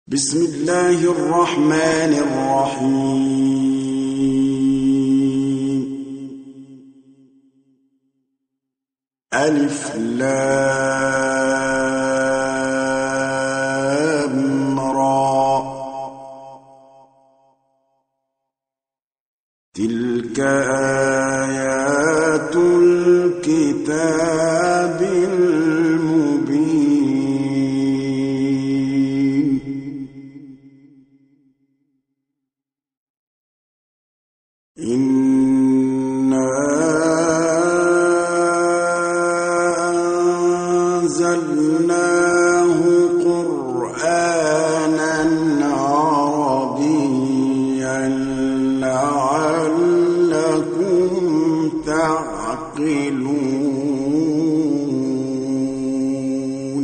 بسم الله الرحمن الرحيم. ألف لام را. تلك آيات الكتاب المبين. إنا أنزلناه قرآنا عربيا لعلكم تعقلون.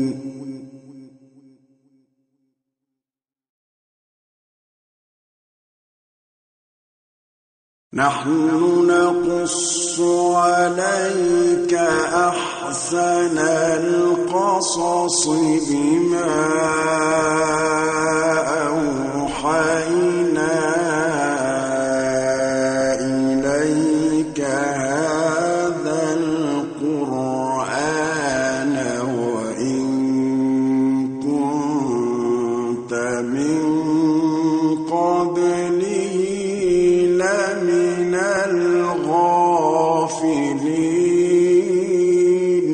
نحن نقص عليك أحسن القصص بما أوحينا إليك هذا القرآن وإن كنت من قبله لمن الغافلين.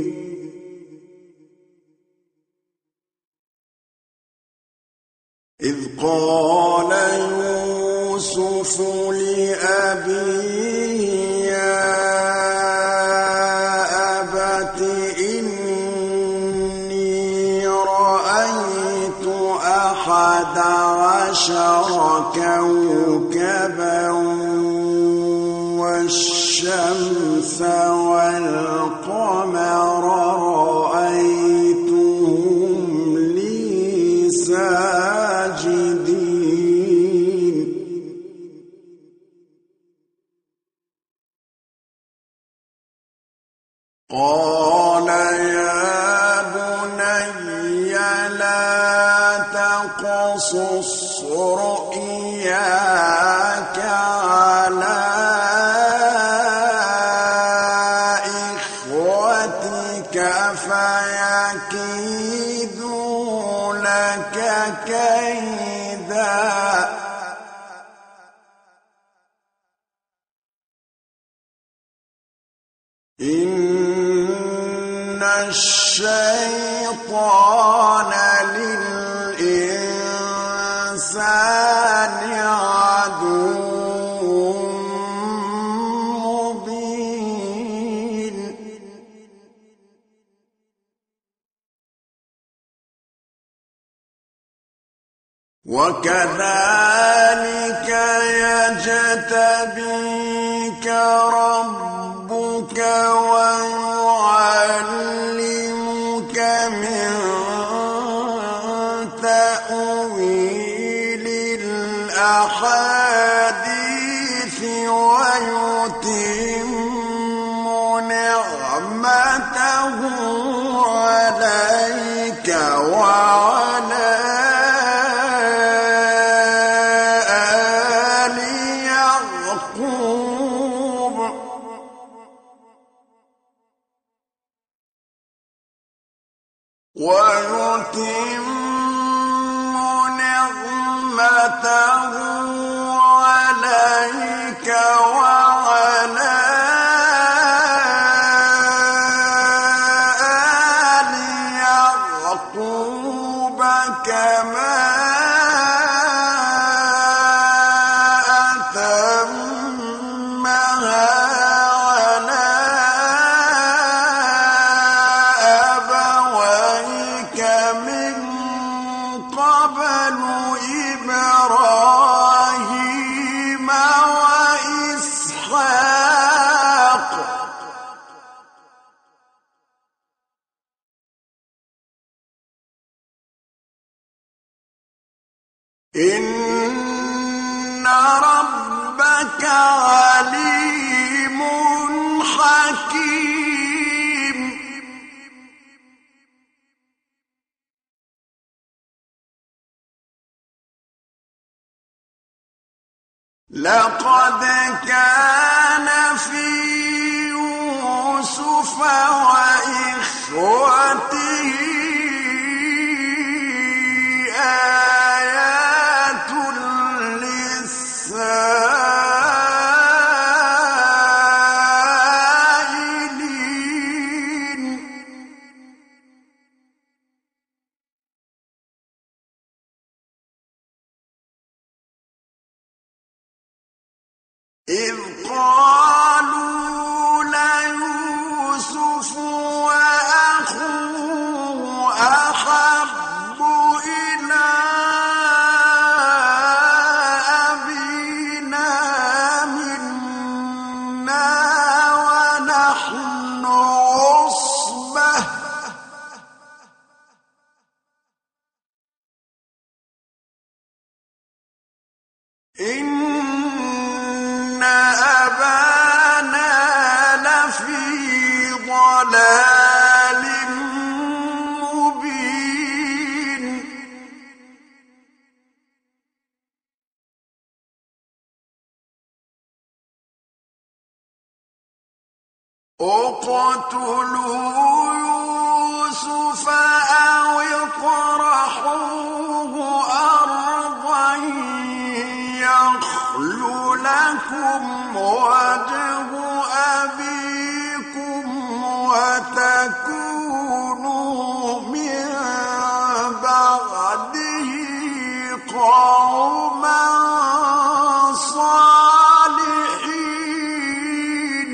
إذ قال يوسف لأبيه يا أبت إني رأيت 11 كوكبا والشمس والقمر رأيتهم لي ساجدين. قال يا بني لا تقصص رؤياك على إخوتك فيكيدوا لك كيدا. إن الشيطان للإنسان عدو مبين. وكذلك يجتبيك ربك ويعلمك من تأويل الأحاديث ويتم نعمته عليك وعلى آل يعقوب ويتم نعمته عليك وعلى آل يعقوب كما أتمها على أبويك من قبل إبراهيم وإسحاق. إن ربك عليم حكيم. لقد كان في يوسف وإخوته آيات للسائلين إذ قالوا ليوسف وأخوه أحب إلى أبينا منا ونحن عصبة إن أبانا لفي ضلال مبين اقتلوا يوسف أو اطرحوه أرضا يخل لكم وجه أبيكم وتكونوا من بعده قوما صالحين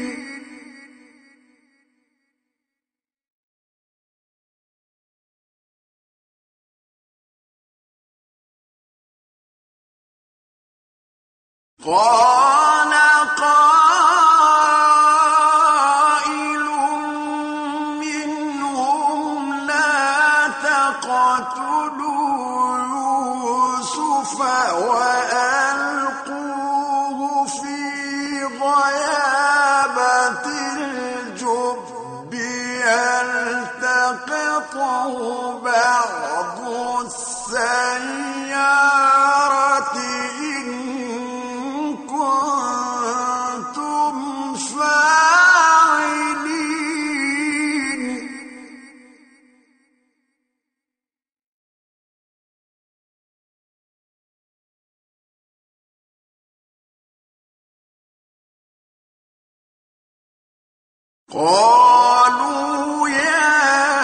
قال قائل منهم لا تقتلوا يوسف وألقوه في غيابة الجب يلتقطه بعض السيارة إن كنتم فاعلين قالوا يا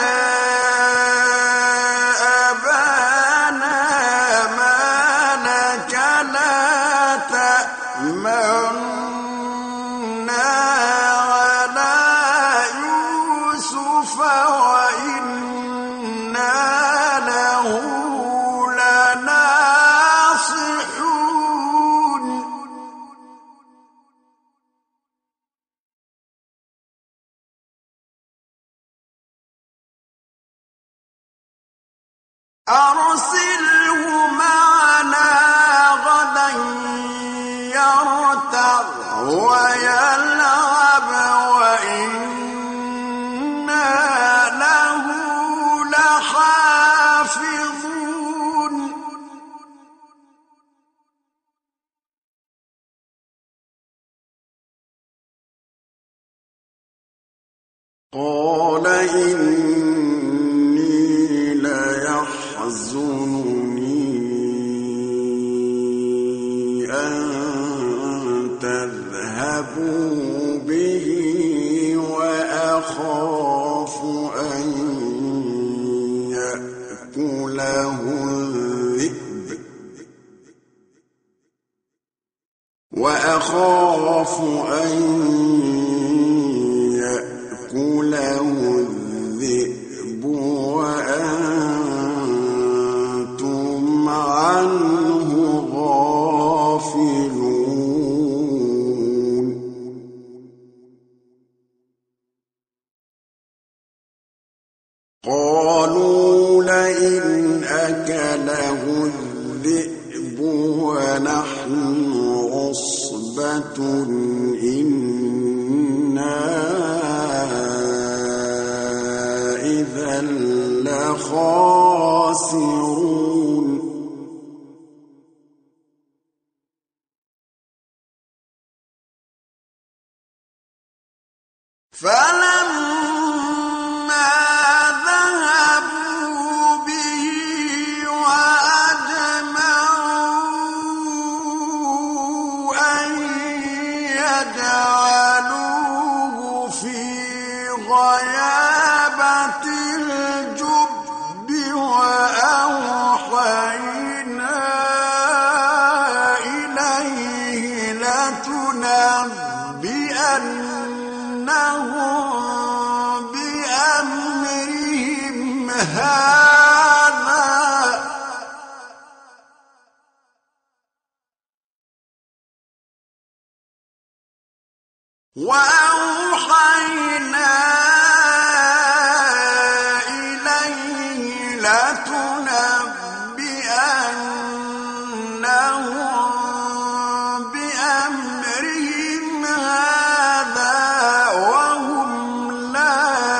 أبانا ما لك لا تأمنا على يوسف وإنا له لناصحون أرسله معنا غدا يرتع ويلعب وإنا له لحافظون قال إني ليحزنني أن تذهبوا به وأخاف أن يأكله الذئب وأنتم عنه غافلون قالوا لئن أكله الذئب ونحن عصبة إنا إذا لخاسرون فلما ذهبوا به وأجمعوا أن يجعلوه في غيابة الجب وأوحينا إليه لتنبئنهم بأمرهم هذا وأوحينا إليه لتنبئنهم بأمرهم هذا وهم لا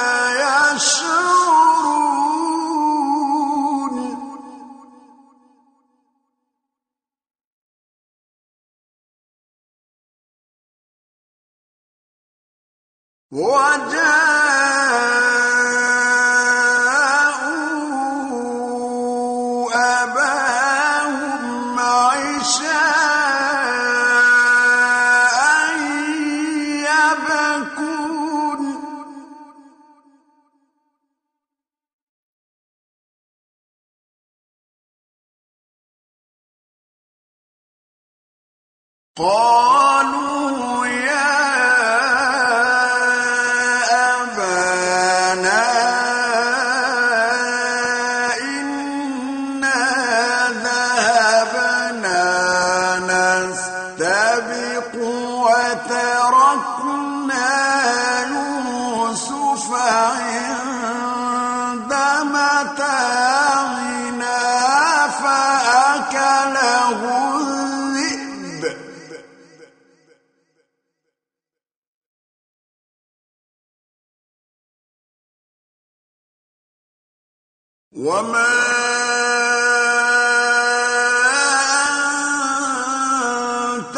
يشعرون وجاءوا أباهم عشاء يبكون قالوا يا أبانا إنا ذهبنا نستبق وتركنا يوسف عند متاعنا فأكله الذئب وما أنت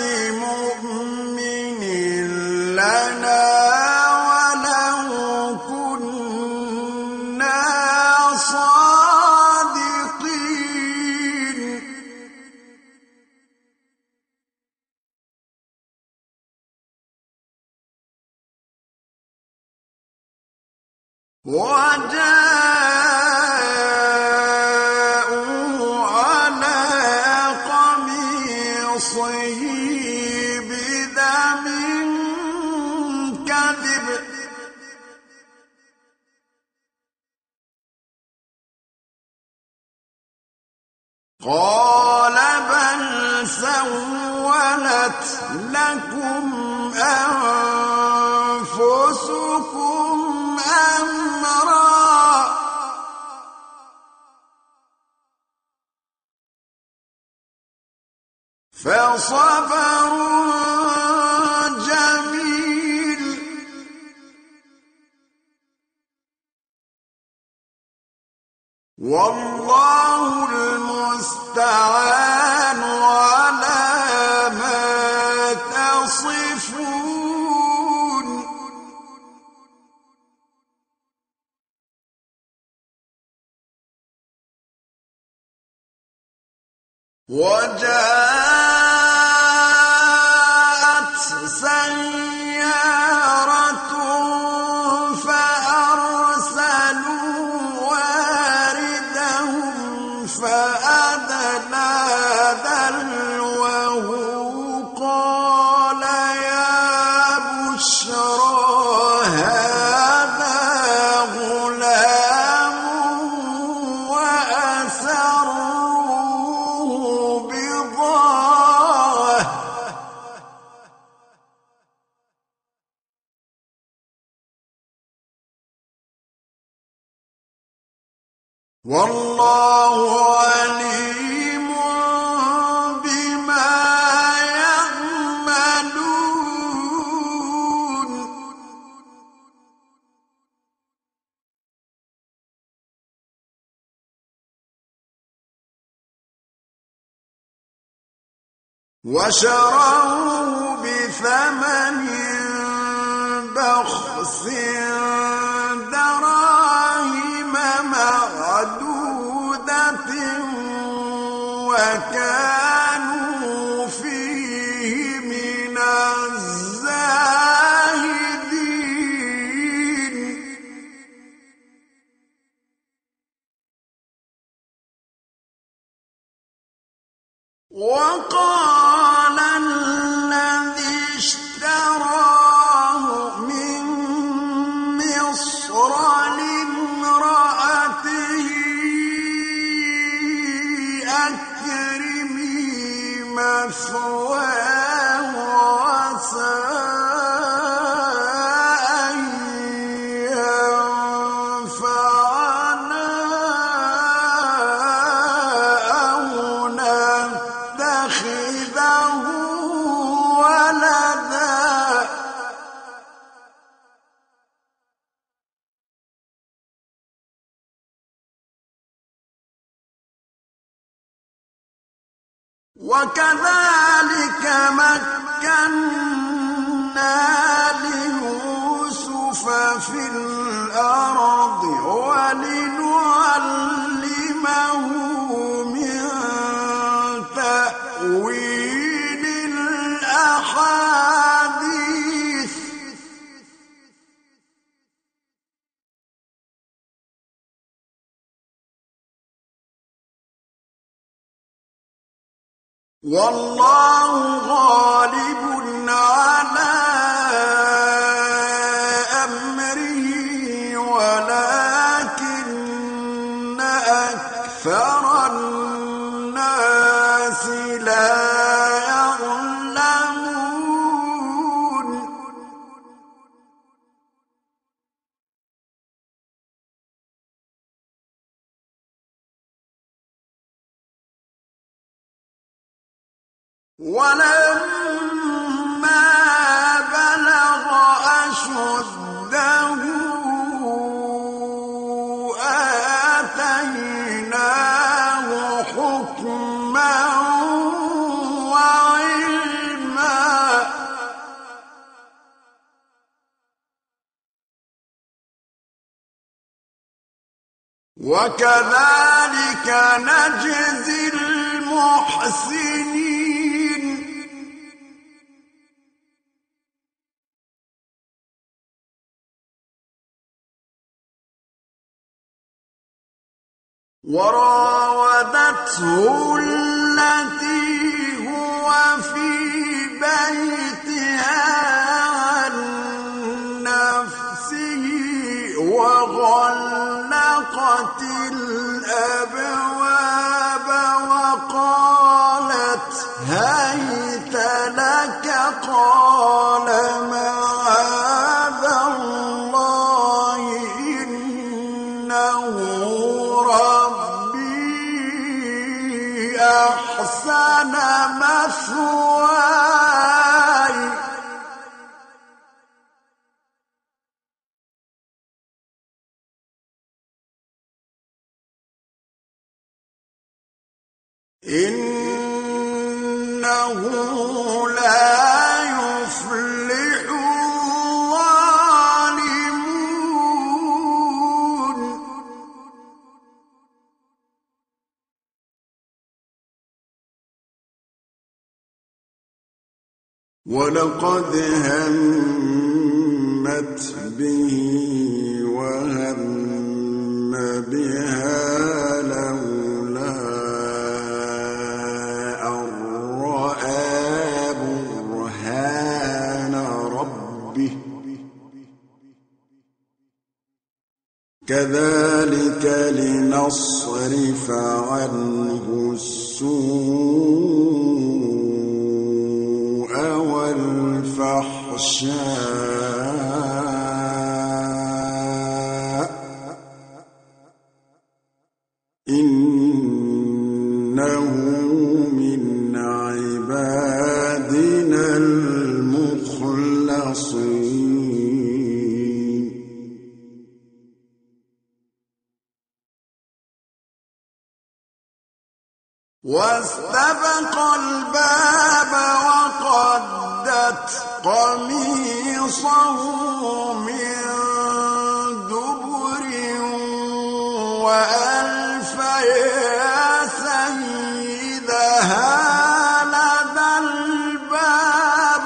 بمؤمن لنا ولو كنا صادقين وجاءوا على قميصه بدم كذب قال بل سولت لكم أنفسكم أمرا فصبر جميل والله المستعان على ما تصفون وجاءت سيارة فأرسلوا واردهم فأدلى دلوه قال يا بشرى هذا غلام وأسروه بضاعة والله عليم بما يعملون وشروه بثمن بخس دراهم معدودة وكانوا فيه من الزاهدين وقال الذي اشتراه من مصر لامرأته أكرمي مثواه عسى أن ينفعنا أو نتخذه ولدا وكذلك مكنا ليوسف في الأرض ولنعلمه من تأويل الأحاديث والله غالب على أمره ولكن أكثر الناس لا يعلمون ولما بلغ أشده آتيناه حكما وعلما وكذلك نجزي المحسنين وراودته التي هو في بيتها عن نفسه وغلقت الأبواب وقالت هيت لك قال معاذ الله إنه ربي أحسن مثواي إنه لا يفلح الظالمون ولقد همت به وهم بها لولا أن رأى برهان ربه كذلك لنصرف عنه السوء والفحشاء إنه من عبادنا المخلصين واستبق الباب وقدت قميصه من دبر وألف يا سيدها لدى الباب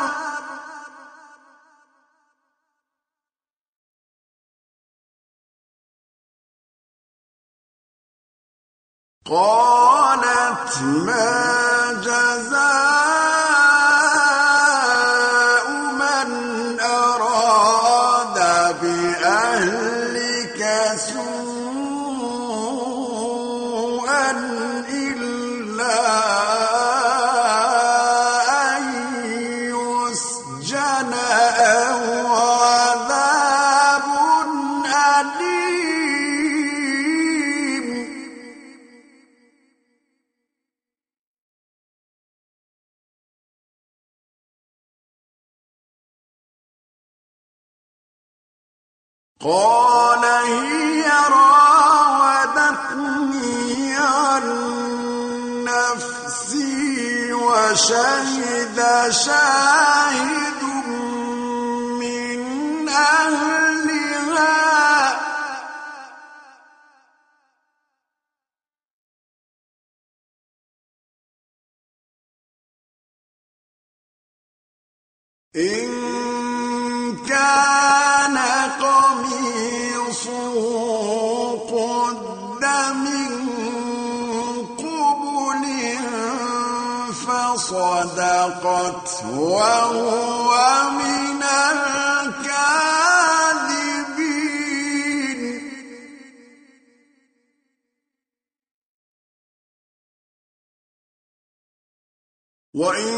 قالت ما جزاء من أراد بأهلك سوءا إلا أن يسجن أو عذاب أليم قال هي راودتني عن نفسي وشهد شاهد من أهلها إن كان قميصه قد من قبل فصدقت وهو من الكاذبين وإن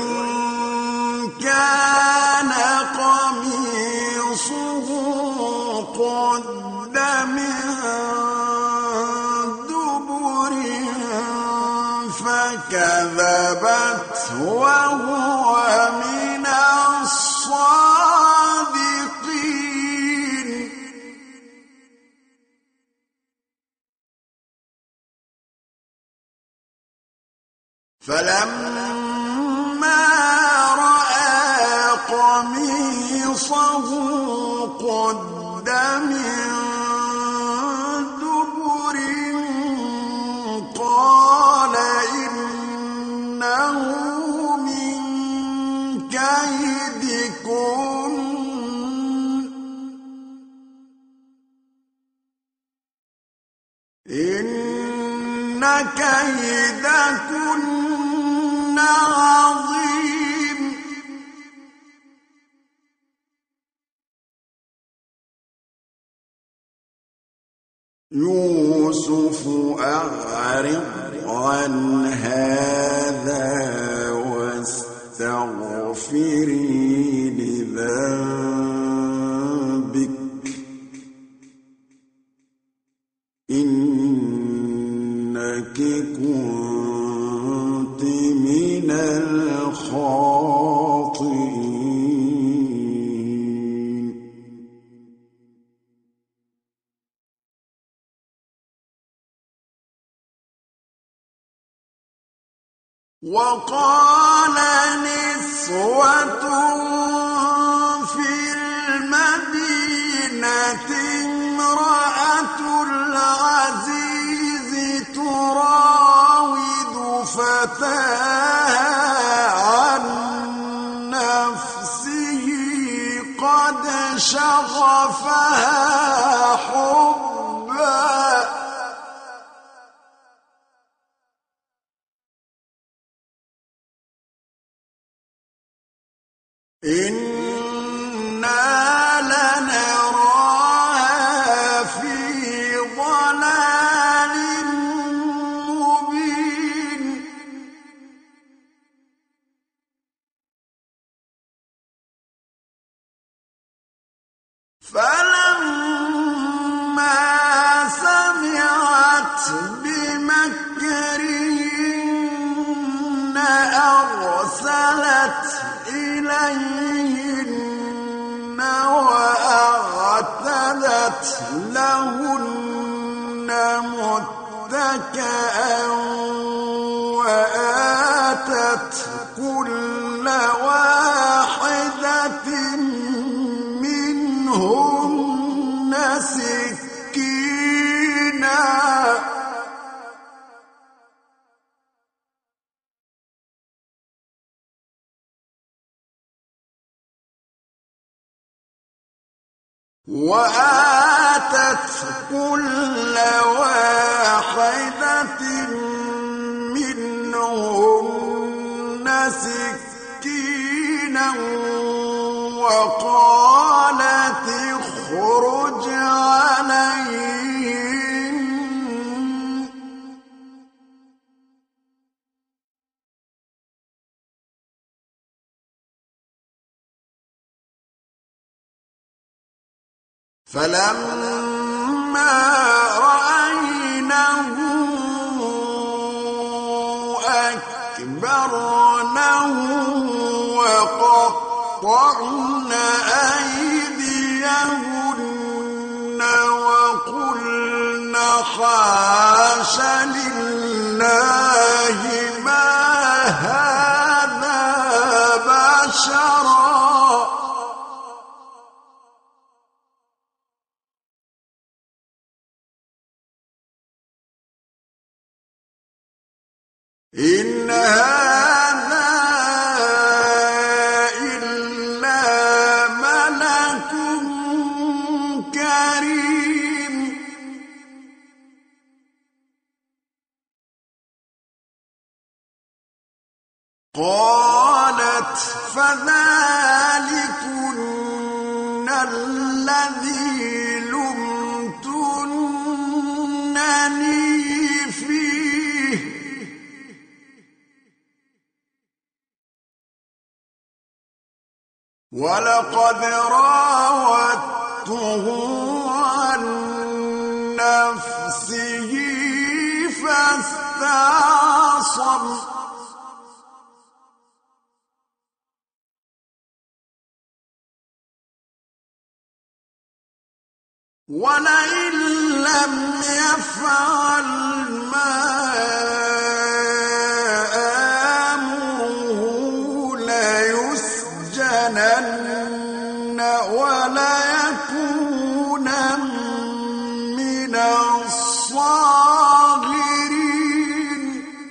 كان قميصه قد من دبر فكذبت وهو من الصادقين فلما رأى قميصه قد من دبر قال إنه من كيدكن إن كيدكن عظيم يوسف أعرض عن هذا واستغفري لذنبك إنك كنت من الخاطئين وقال نسوة في المدينة امرأة العزيز تراود فتاها عن نفسه قد شغفها حبا إنا لنراها في ضلال مبين فلما سمعت بمكرهن أرسلت إليهن وأعتدت لهن متكئا كل واحدة منهن سكينا وآتت كل واحدة منهن سكينا وقالت اخرج عليهم فلما رأينه أكبرنه وقطعن أيديهن وقلن حاش لله ما هذا بشرا إن هذا إلا ملك كريم قالت فذلكن الذي لمتنني فيه ولقد راودته عن نفسه فاستعصم ولئن لم يفعل ما آمره ليسجنن وليكونن من الصاغرين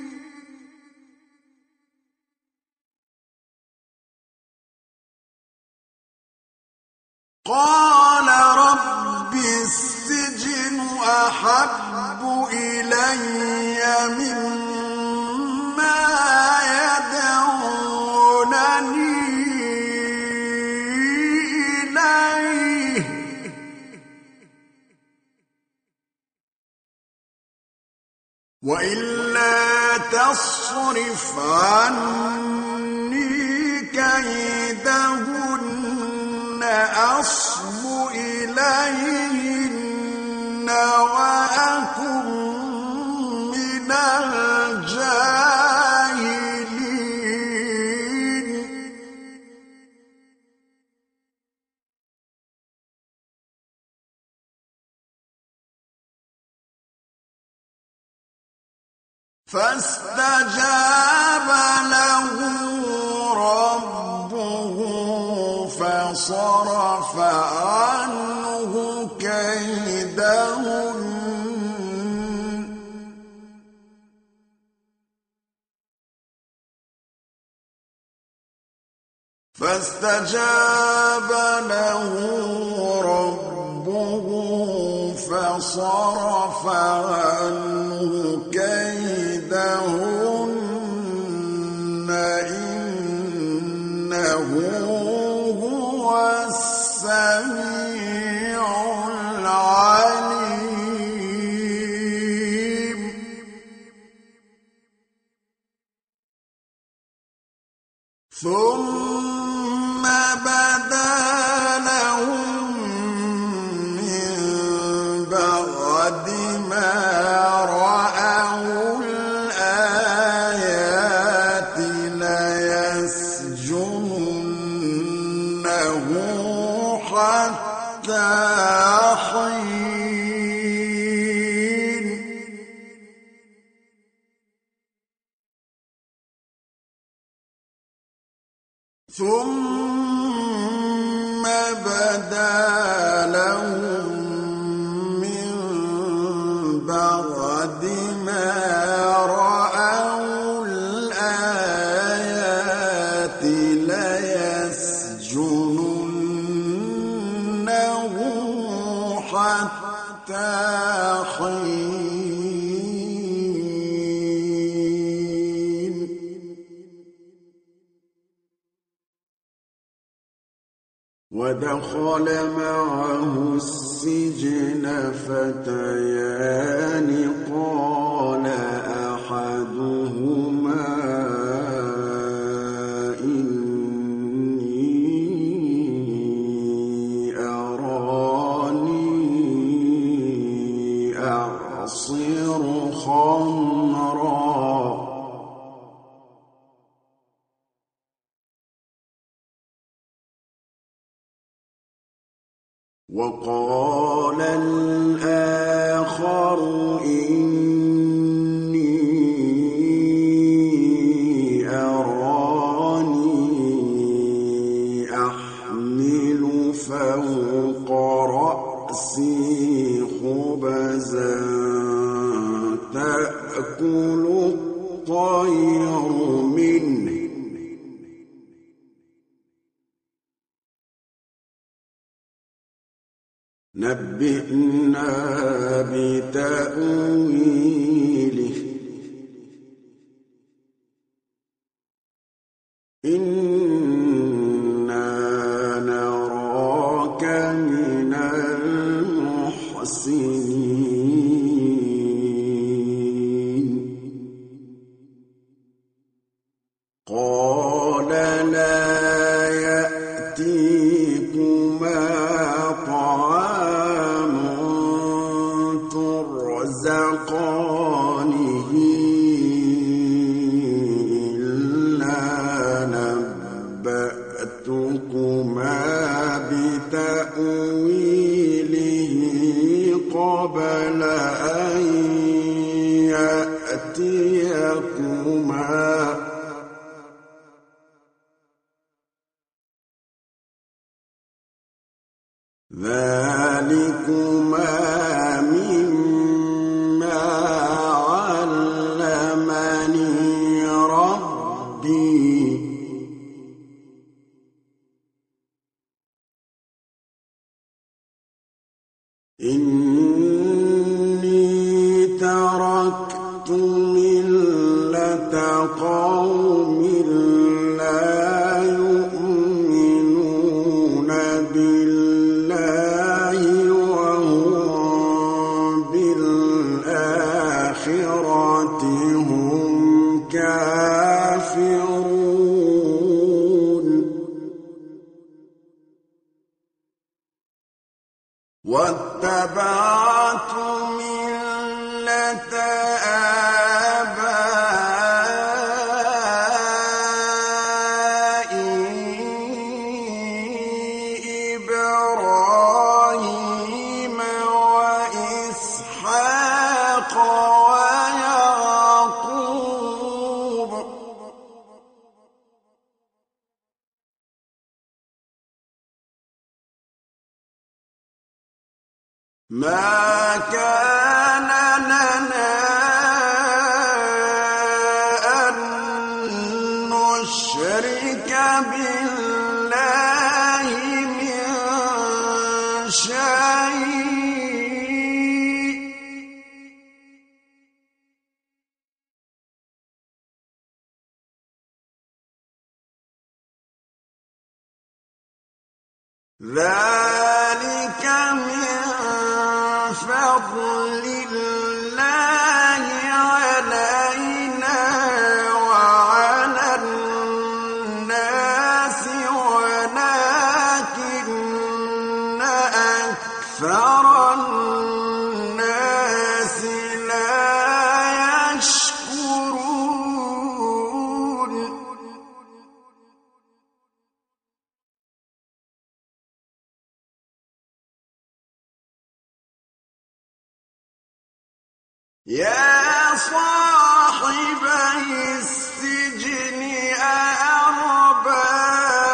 قال رب السجن أحب إلي مما يدعونني إليه وإلا تصرف عني كيدهن أصب إليهن وأكن من الجاهلين فاستجاب له ربه فصرف عنه كيدهن فاستجاب له ربه فصرف عنه كيدهن إنه هو السميع العليم ثم بدا لهم من بعد ما رأوا الآيات ليسجننه حتى حين ثم بدا لهم من بعد ما رأوا الآيات ليسجننه حتى حين. ودخل معه السجن فتيان قال أحدهما إني أراني أعصر خمرا وقال الآخر إني أراني أحمل فوق رأسي خبزا تأكل الطير منه نبئنا بتأويله إنا نراك من المحسنين. قال لا يأتيكما طعام ترزقانه إلا نبأتكما بتأويله قبل أن يأتيكما ذلكما مما علمني ربي إني تركت ملة قوم لا يؤمنون بالله وهم بالآخرة هم كافرون. واتبعت ملة آبائي إبراهيم وإسحاق ويعقوب ما كان لنا أن نشرك بالله من شيء ذلك من فضل الله علينا وعلى الناس ولكن أكثر الناس لا يشكرون. يا صاحبي السجن أأرباب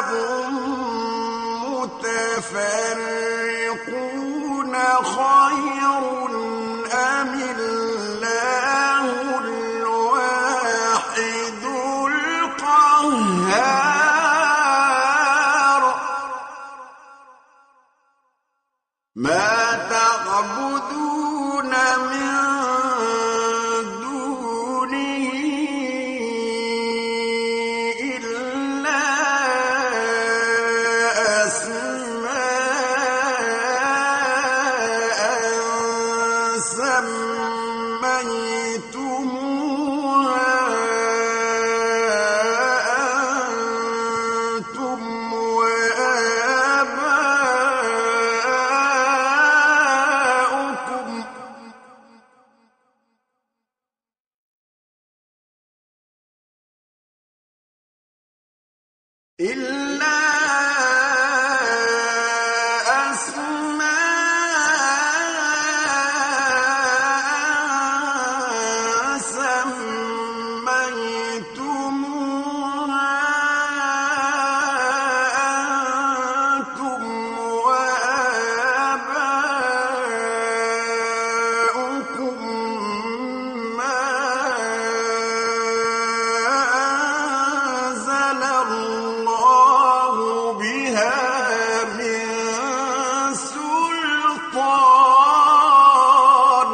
إلا أسماء سميتموها أنتم وآباؤكم ما أنزل الله بها من سلطان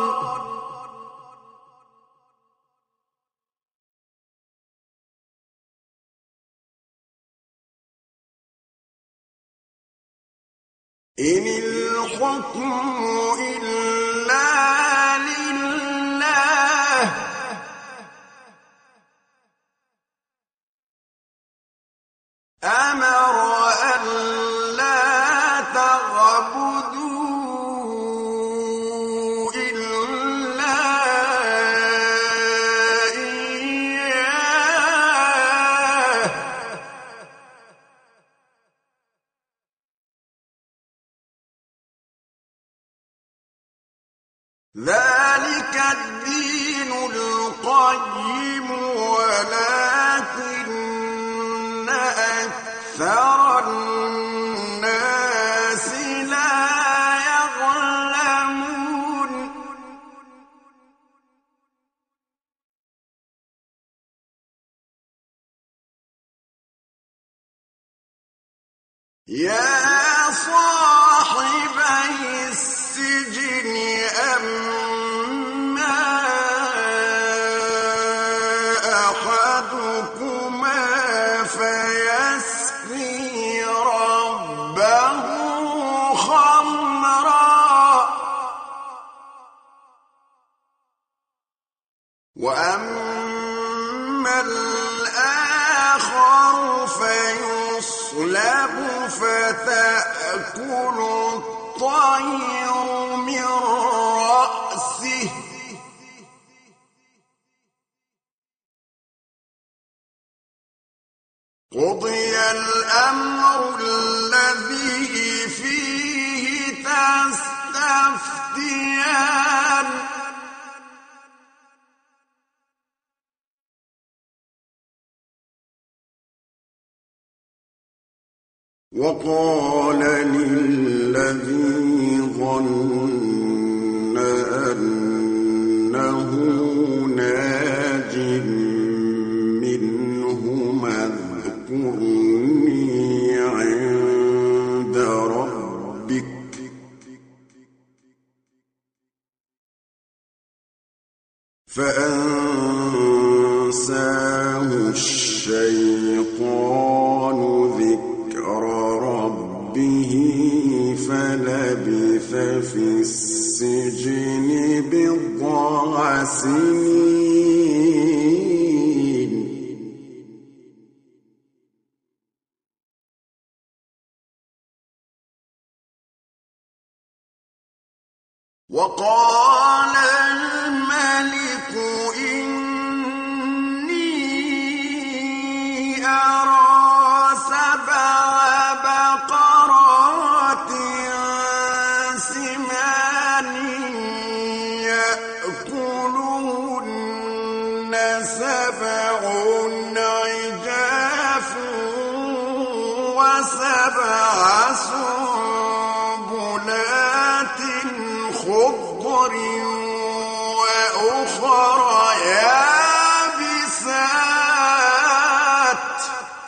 إن الحكم إلا لله أمر أن لا تعبدوا إلا إياه ذلك الدين القيم ولكن أكثر الناس لا يعلمون يا صاحبي السجن أما أحدكما فيسقي ربه خمرا وأما الآخر فيصلب فتأكل الطير من رأسه قضي الأمر الذي فيه تستفتيان وقال للذي ظن أنه ناج منهما اذكرني عند ربك فأنساه الشيطان ذكر ربه فلبث في السجن بضع سنين وقال الملك إني أرى 7 بقرات سمان يأكلهن 7 عجاف و7 سنبلات خضر وأخر يابسات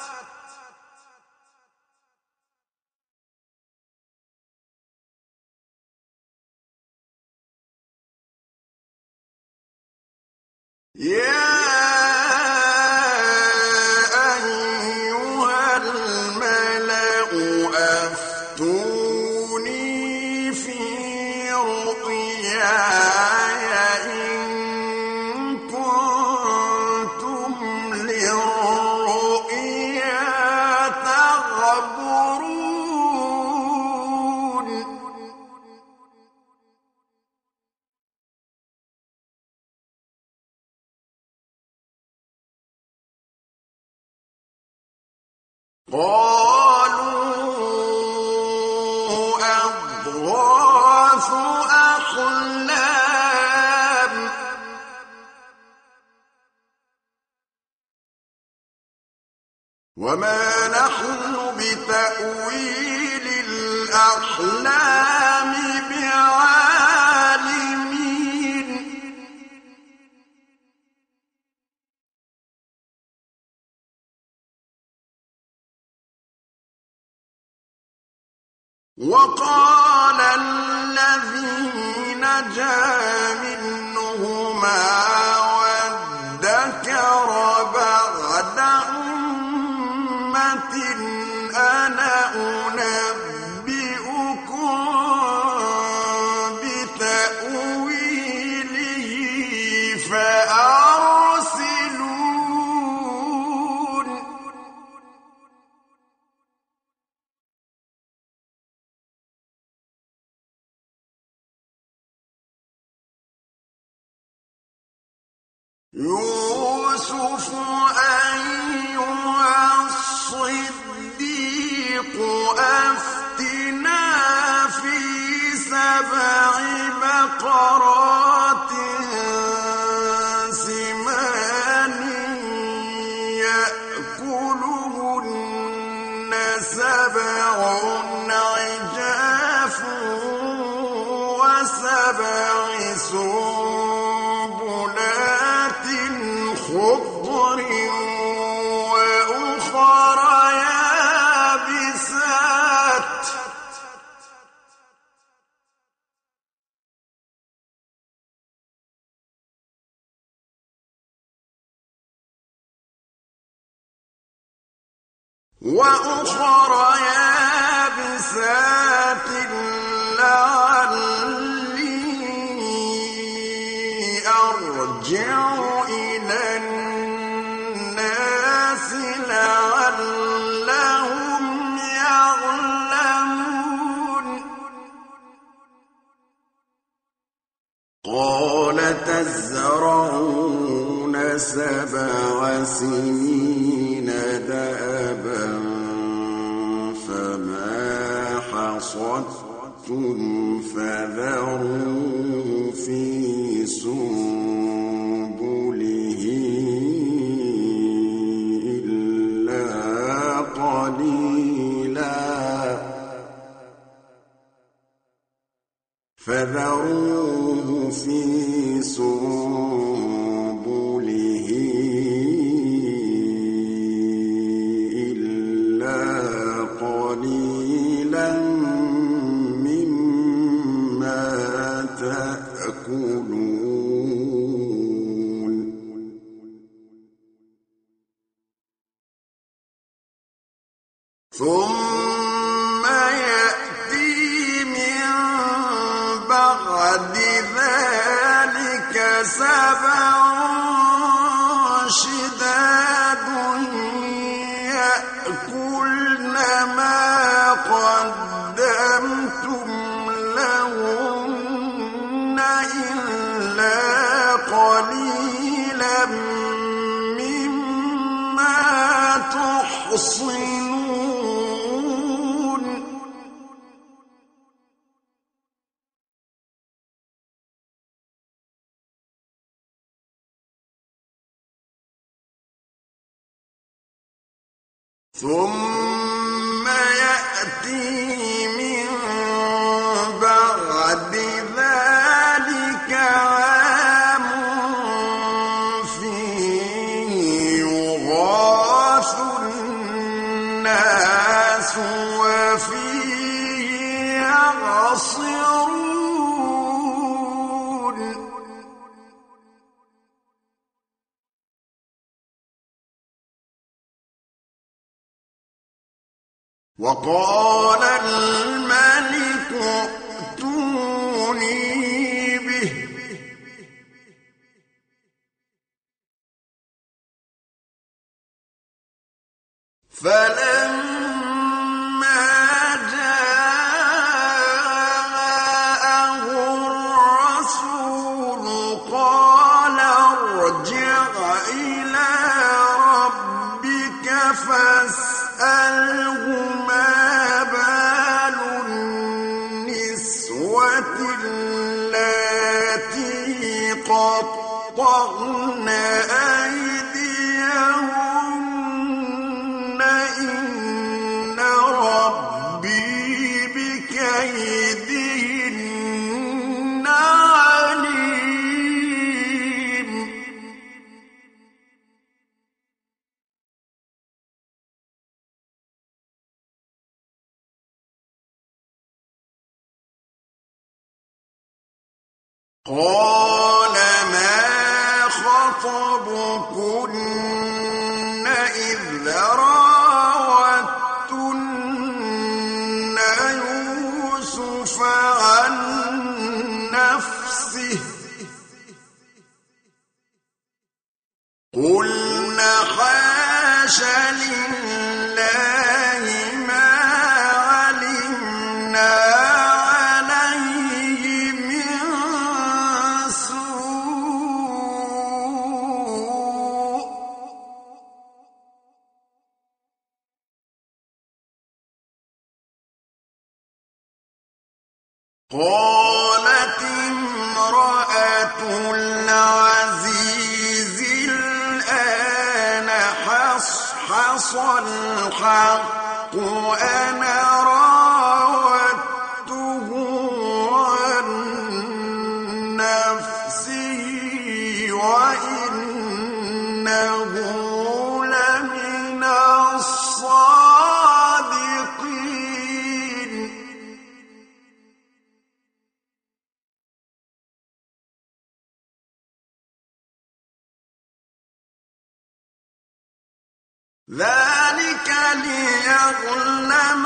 يا أيها الملأ أفتوني في رؤياي إن كنتم للرؤيا تعبرون قالوا أضغاث أحلام وما نحن بتأويل الأحلام بعالمين وقال الذي نجا منهما وادكر بعد أمة أنا أنبئكم بتأويله فأرسلون يوسف أيها الصديق أفتنا في 7 بقرات سمان يأكلهن 7 عجاف و7 سنبلات خضر وأخر يابسات لعلي أرجع إلى الناس لعلهم يعلمون قال تزرعون 7 سنين دأبا فما حصدتم فذروه في سنبله إلا قليلا مما تأكلون ثم يأتي من بعد ذلك 7 شداد يأكلن ما قدمتم لهن إلا قليلا مما تحصنون ثم يأتي من بعد ذلك عام فيه يغاث الناس وفيه يعصرون وقال الملك ائتوني به فلما جاءه الرسول قال ارجع إلى ربك فاسأل قال ما خطبكن إذ راوتن يوسف عن نفسه قلن حاش لله ما علمنا عليه من سوء قالت امرأة العزيز الآن حصحص الحق أنا راودته عن نفسه وإنه لمن الصادقين ذلك ليعلم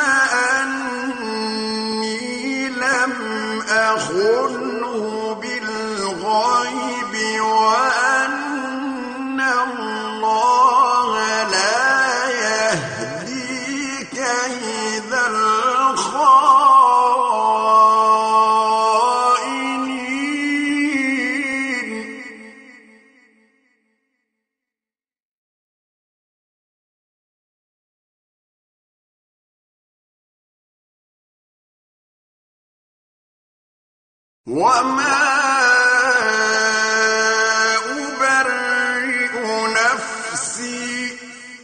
أني لم أخنه بالغيب وأن الله لا يهدي كيد الخائنين وما أبرئ نفسي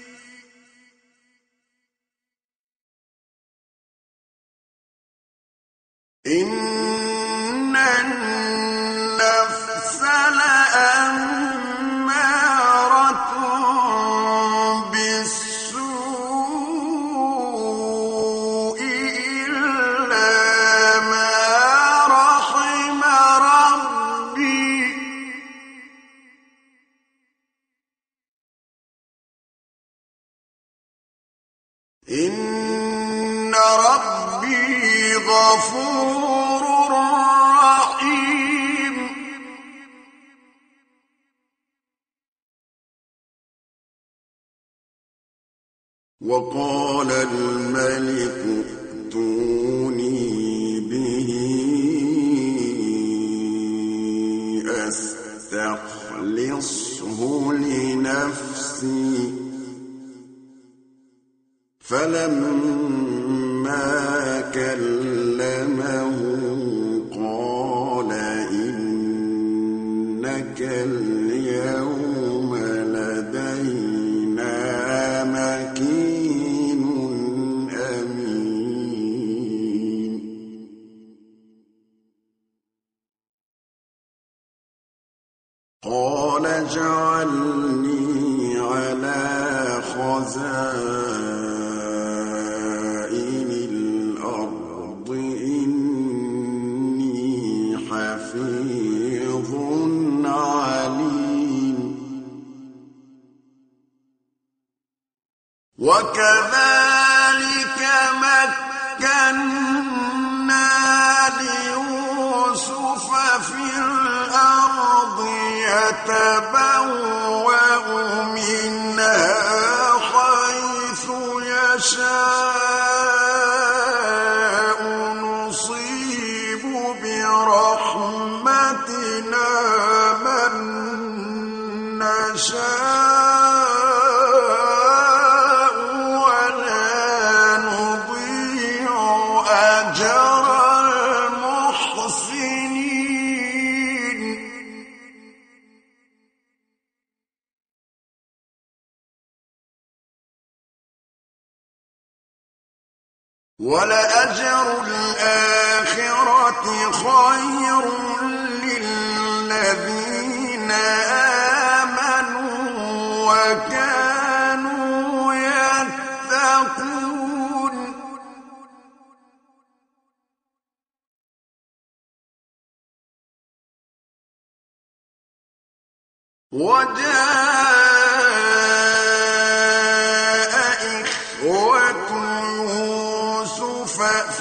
إن النفس لأمارة بالسوء إلا ما رحم ربي إن ربي غفور رحيم وقال الملك ائتوني به أستخلصه لنفسي فلما كلمه قال إنك اليوم لدينا مكين أمين قال اجعلني على خزائن الأرض إني حفيظ عليم وكذلك مكنا ليوسف في الأرض يتبوأ منها حيث يشاء نصيب برحمتنا من نشاء ولا نضيع أجر المحسنين ولأجر الآخرة خير للذين آمنوا وكانوا يتقون وجاء إخوة يوسف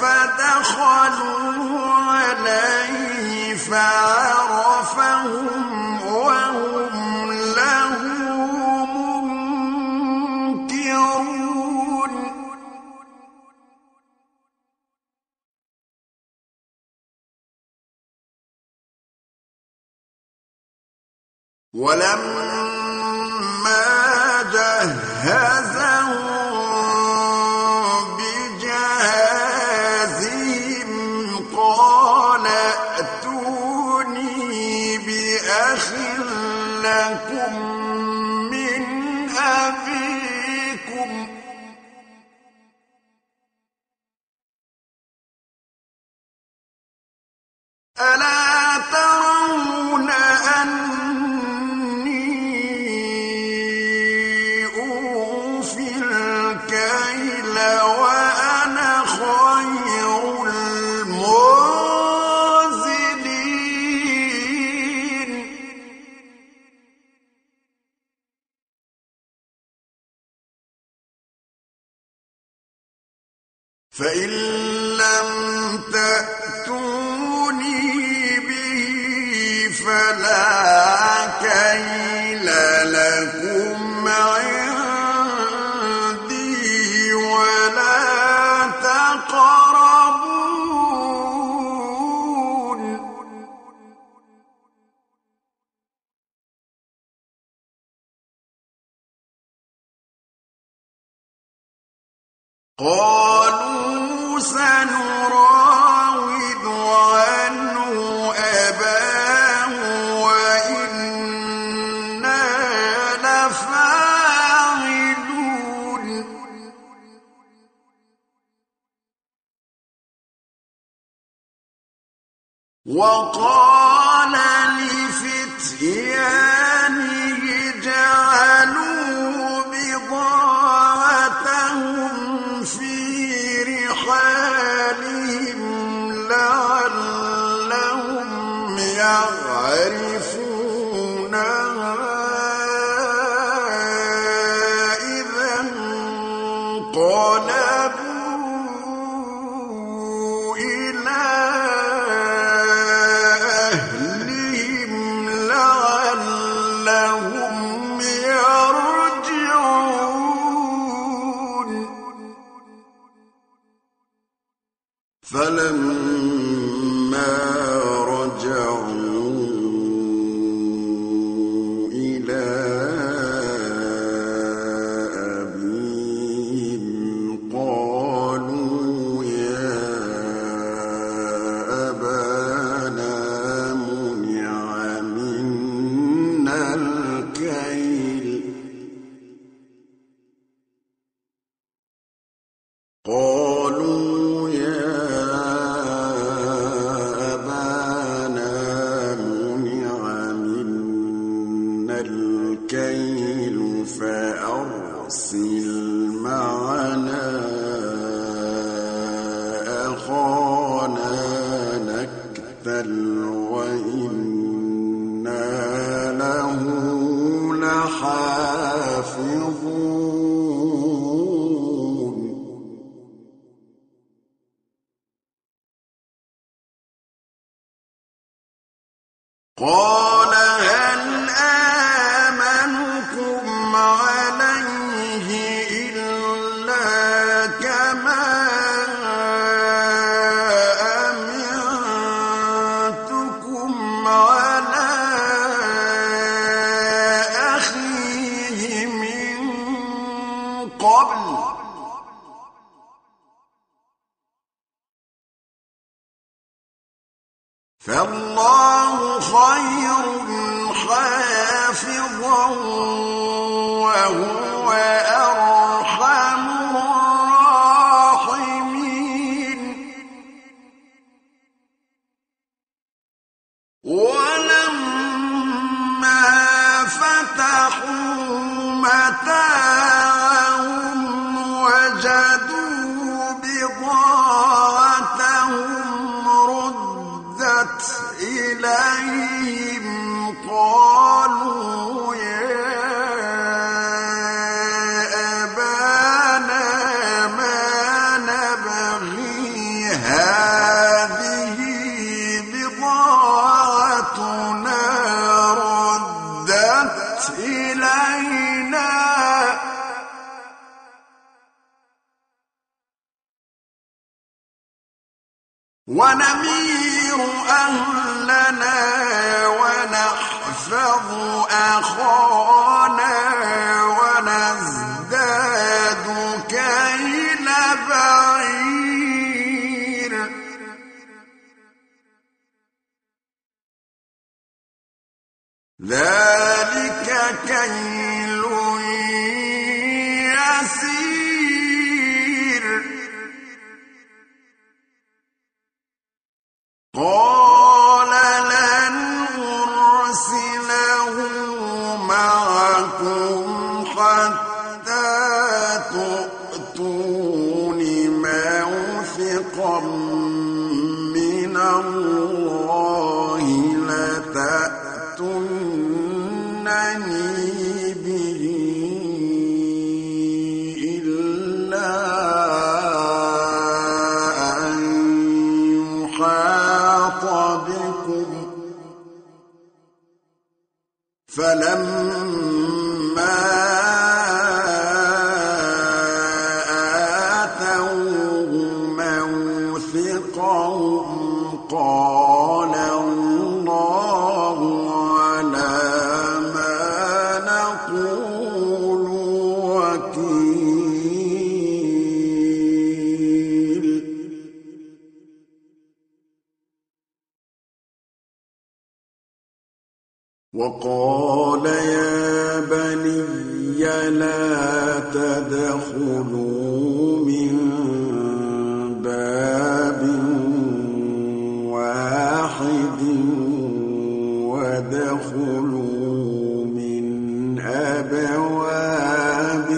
فدخلوا عليه فعرفهم وهم له منكرون ولما جهزهم بجهازهم قال ائتوني بأخ لكم من أبيكم ألا ترون أني أوفي الكيل وأنا خير المنزلين فإن لم تأتوني به فلا كيل لكم عندي ولا تقربون قالوا سنراود عنه أباه وإنا لفاعلون وقال لفتيانه جعلوا بضاعتهم في رحالهم لعلهم يعرفونها إذا انقلبوا إلى أهلهم لعلهم يرجعون فلما رجعوا إلى أبيهم قالوا يا أبانا منع منا الكيل قالوا يا أبانا منع منا الكيل فأرسل معنا أخانا نكتل وإنا له لحافظون قال هل آمنكم عليه إلا كما أمنتكم على أخيه من قبل فالله خير حافظا وهو أرحم الراحمين ولما فتحوا متاعهم وجدوا بضاعتهم ردت إليهم قالوا ونمير أهلنا ونحفظ أخانا ونزداد كيل بعير ذلك كيل يسير قال لن أرسله معكم حتى تؤتون موثقا من الله لتأتونني به إلا أن يحاط بكم فلما آتوه موثقهم قال الله على ما نقول وكيل وقال يا بني لا تدخلوا من باب واحد وادخلوا من أبواب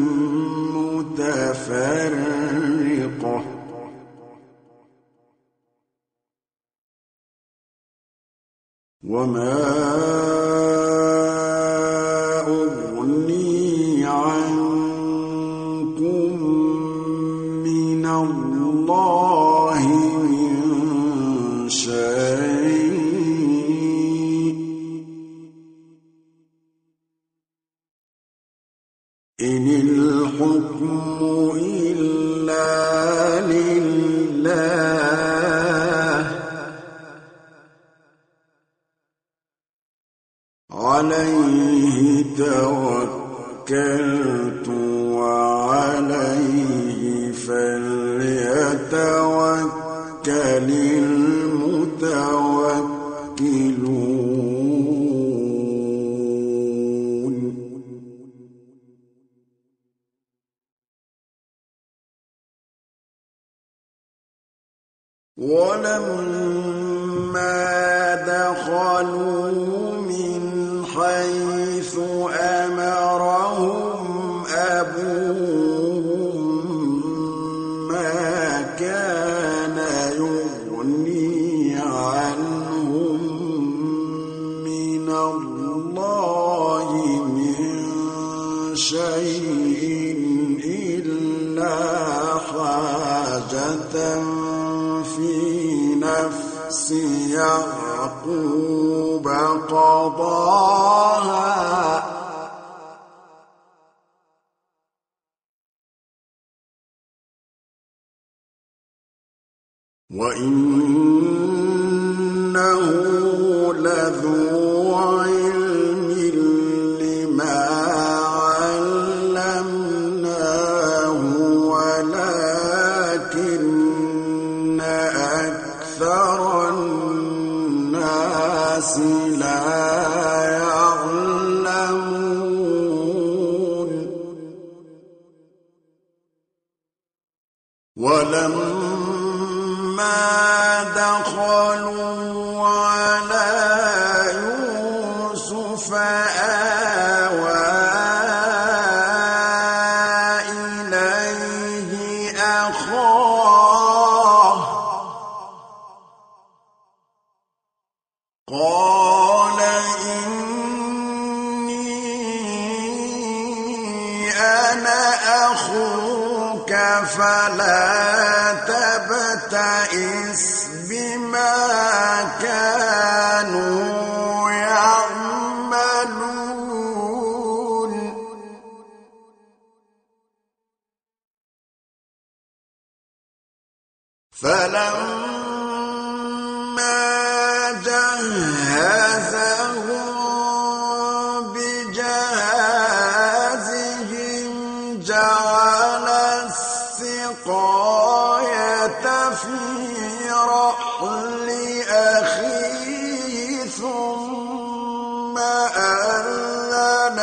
متفرقة وما أغني عنكم من الله من شيء إن الحكم إلا لله عليه توكلت وعليه فليتوكل المتوكلون ولما دخلوا حيث أمرهم أبوهم ما كان يغني عنهم من الله من شيء إلا حاجة في نفس يعقوب قضاها وإنه لذو علم لما علمناه ولكن أكثر الناس لا يعلمون ولما دخلوا على يوسف آوى إليه أخاه قال إني أنا أخوك فلا تبتئس بما كانوا يعملون فلما جعل السقاية في رحل أخيه ثم أذن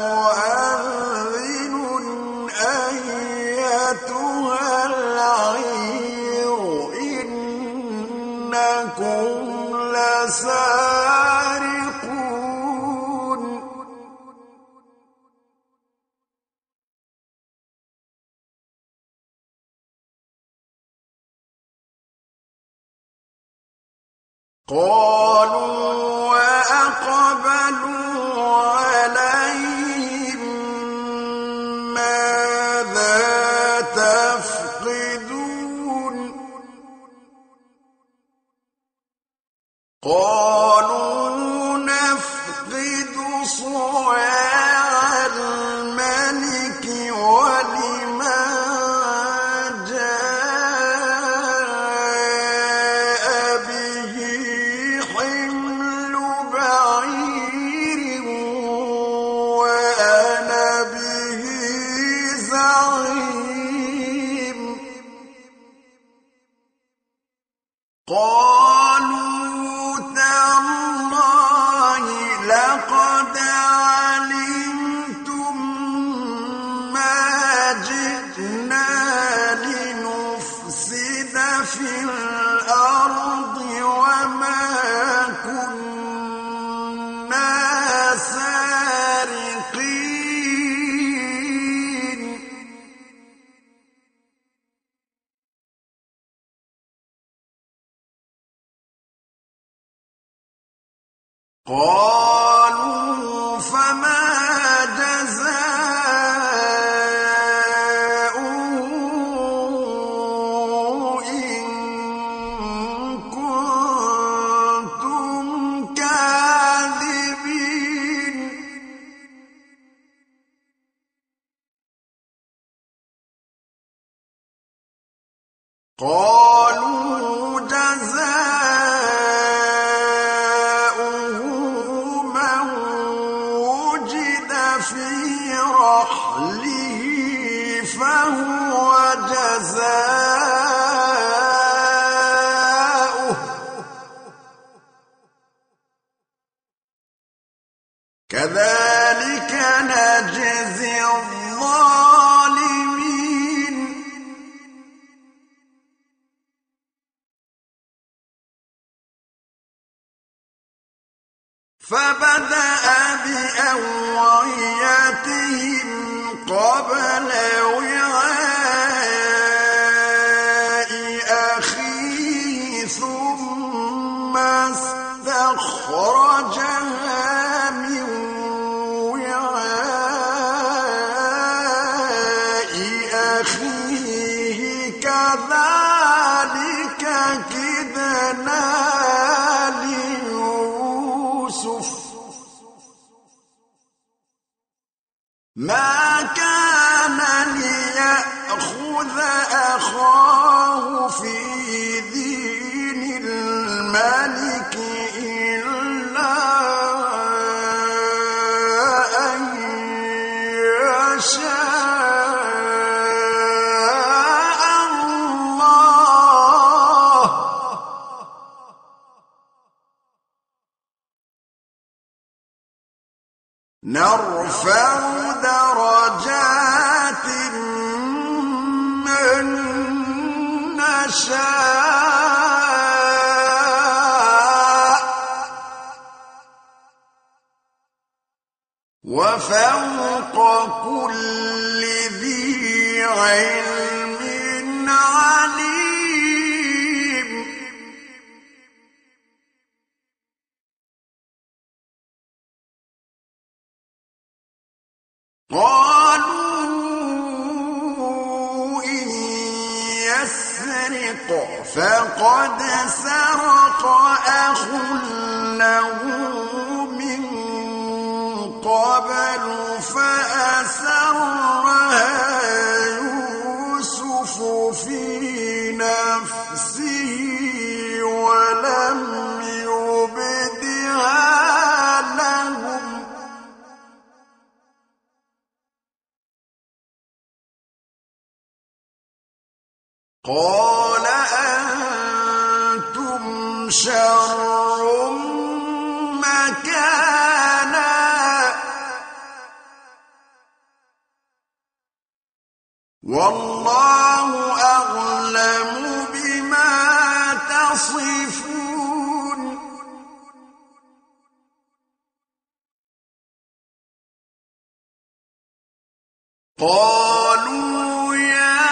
مؤذن أيتها العير إنكم لسارقون قالوا وأقبلوا عليهم ماذا تفقدون قالوا نفقد صواع الملك ولمن جاء به حمل بعير وأنا به زعيم قالوا تالله لقد علمتم ما جئنا لنفسد في الأرض وما كنا سارقين قالوا فما جزاؤه إن كنتم كاذبين قالوا جزاؤه من وجد في رحله فهو جزاؤه كذلك نجزي الظالمين فبدأ بأوعيتهم قبل وعاء أخيه ثم استخرجها من وعاء أخيه كذلك كدنا ليوسف ما كان ليأخذ أخاه في دين الملك إلا أن يشاء الله نرفع درجات من نشاء وفوق كل ذي علم عليم قالوا إن يسرق فقد سرق أخ له من قبل فأسرها يوسف في نفسه ولم قال أنتم شر مكانا والله أعلم بما تصفون قالوا يا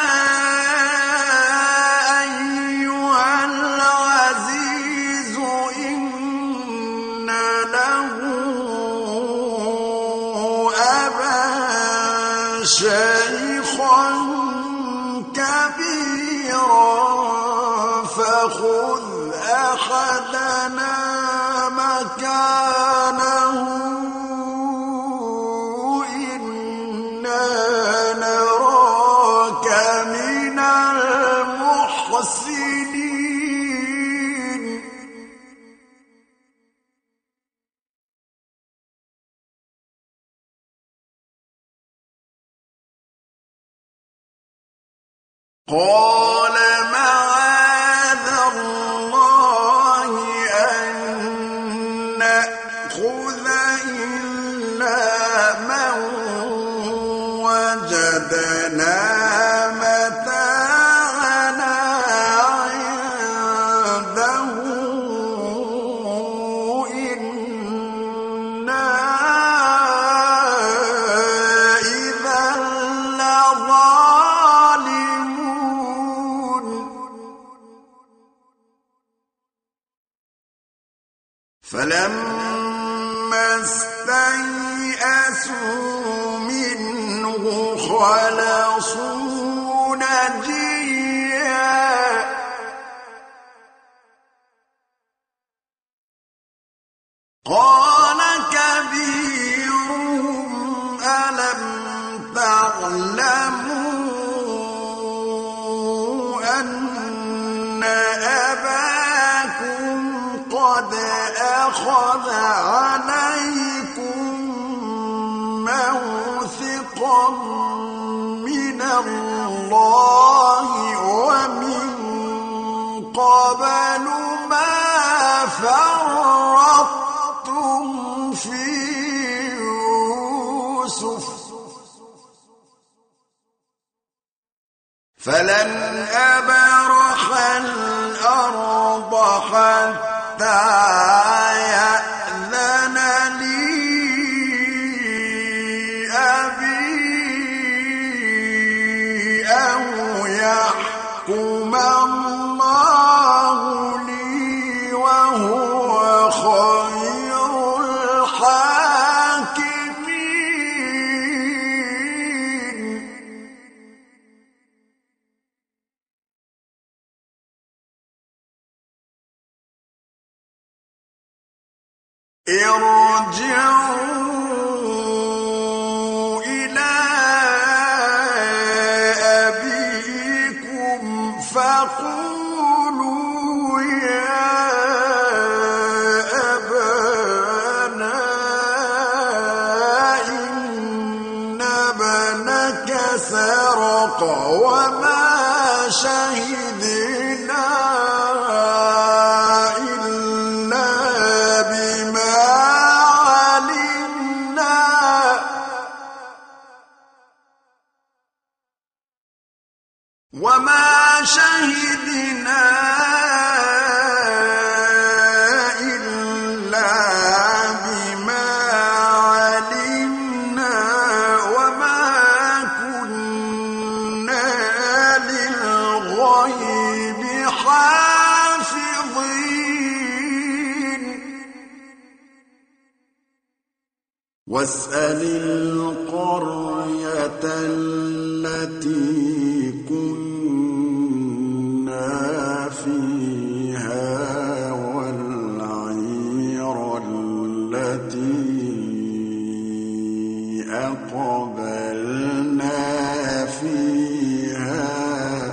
أيها العزيز إن له أبا شيخا كبيرا فخذ أحدنا مكانه إنا نراك من المحسنين قال معاذ الله أن نأخذ إلا من وجدنا متاعنا عنده إنا إذا لظالمون فلما استيئسوا منه خلصوا نجيا قال كبيرهم ألم تعلموا أن أباكم قد أخذ عليكم موثقا من الله ومن قبل ما فرطتم في يوسف فلن أبرح الأرض حتى يأذن لي أبي أو يحكم الله لي وهو خير الحاكمين ارجعوا إلى أبيكم فقولوا يا أبانا إن ابنك سرق وما شهدنا إلا بما علمنا وما كنا للغيب حافظين واسأل القرية التي كنا فيها والعير التي أقبلنا فيها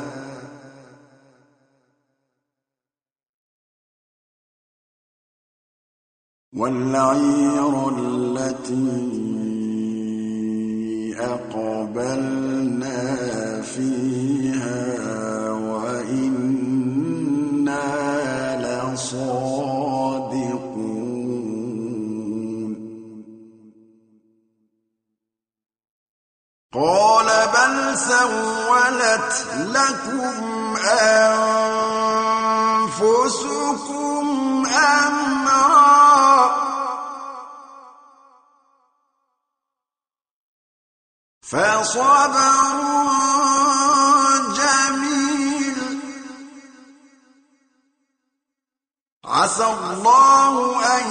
والعير التي أقبلنا فيها سولت لكم أنفسكم أمرا فصبر جميل عسى الله أن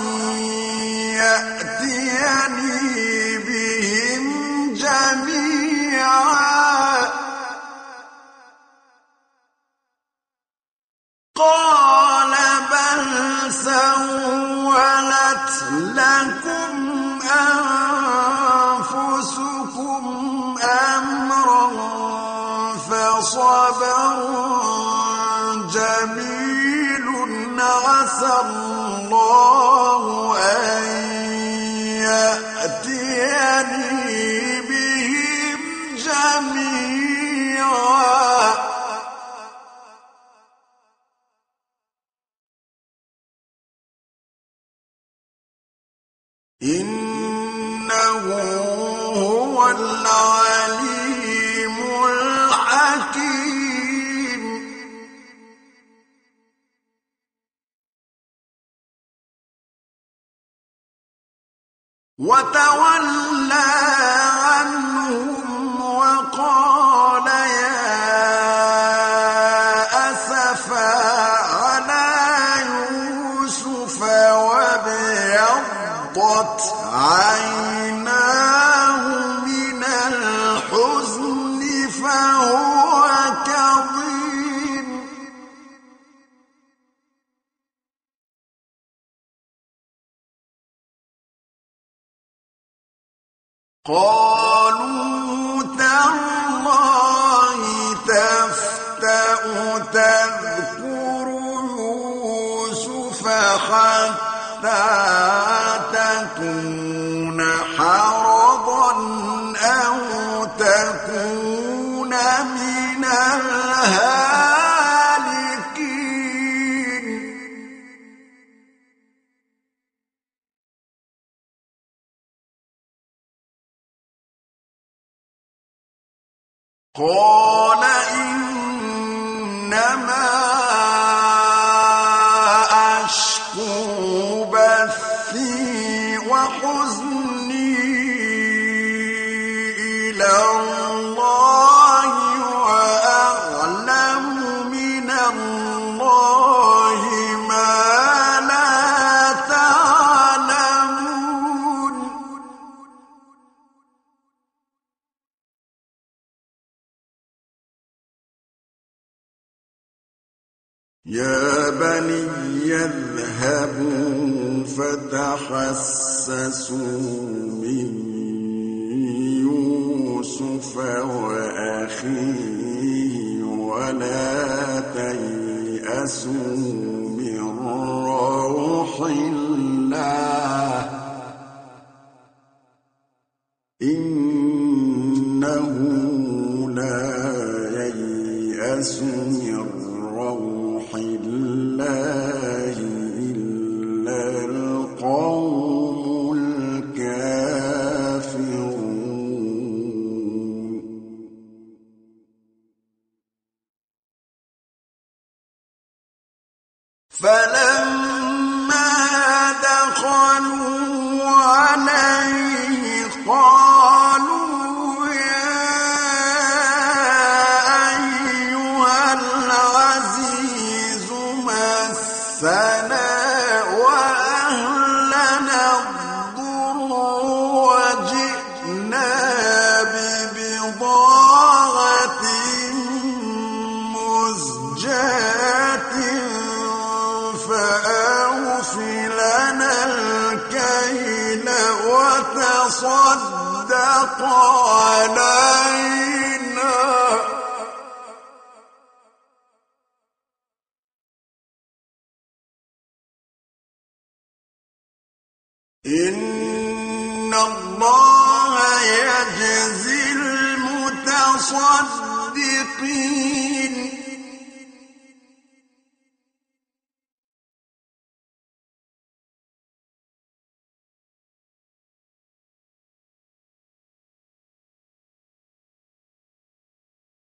يأتيني بهم جميعا قال بل سولت لكم أنفسكم أمرا فصبر جميل عسى الله أن يأتيني بهم جميعا إنه هو العليم الحكيم وتولى عنهم وقال يا أسفا على يوسف وابيضت عيناه من الحزن فهو كظيم قالوا تالله تفتأ تذكر يوسف حتى تكون حرضا أو تكون من الهالكين قال إنما أشكو بثي وحزني إلى الله وأعلم من الله ما لا تعلمون يا بني اذهبوا فتحسسوا من يوسف وأخيه ولا تيأسوا من روح الله إنه لا ييأس من روح الله إلا القوم الكافرون فلما دخلوا عليه قالوا يا أيها العزيز مسنا وأهلنا الضر وجئنا ببضاعة مزجاة فأوف لنا الكيل وتصدق علينا إن الله يجزي المتصدقين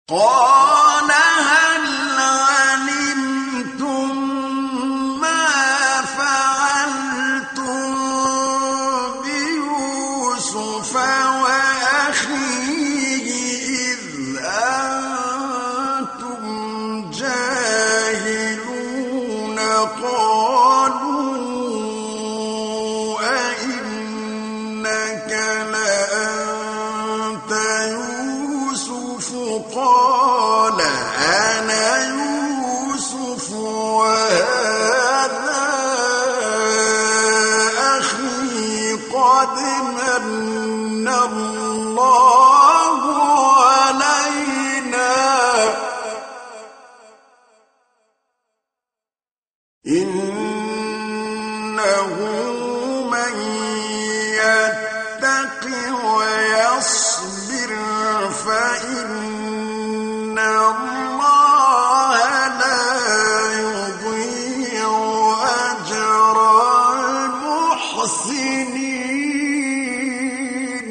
قال هل علمتم ما فعلتم بيوسف وأخيه إذ أنتم جاهلون قالوا أئنك لأنت يوسف قال أنا يوسف وهذا أخي قد من الله علينا إنه من يتق ويصبر فإن الله لا يضيع أجر المحسنين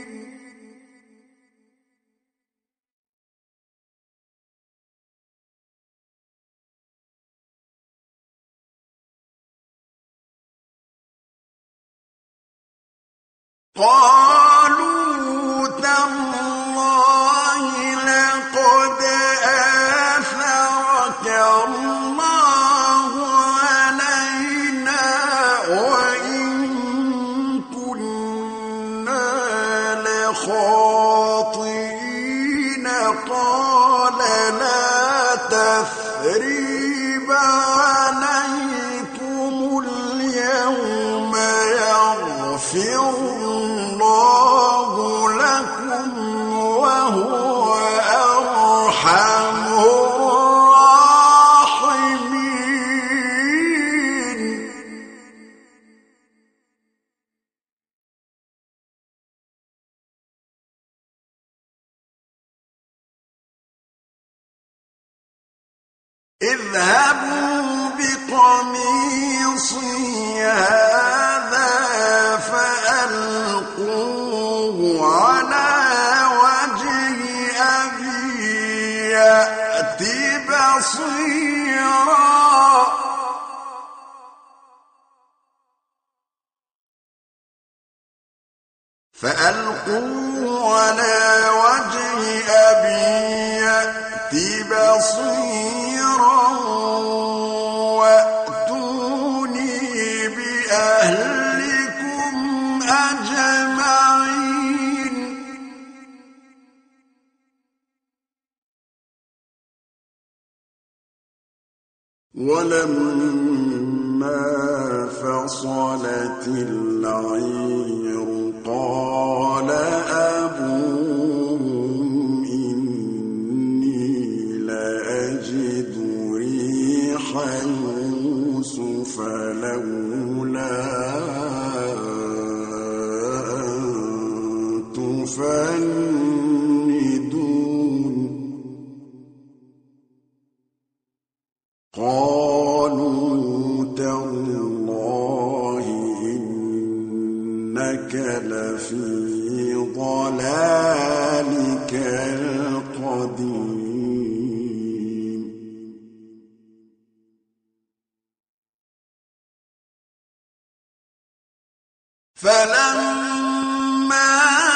قالوا تالله لقد آثرك الله علينا وإن كنا لخاطئين قال لا تثريب عليكم اليوم يغفر الله لكم وهو أرحم الراحمين اذهبوا بقميصي هذا فألقوه على وجه أبي يأت بصيرا فألقوه على وجه أبي يأت بصيرا وأتوني بأهلكم أجمعين ولما فصلت العير قال أبوهم إني لأجد ريح يوسف لولا أن تفندون قالوا تالله إنك لفي ضلالك القديم فلما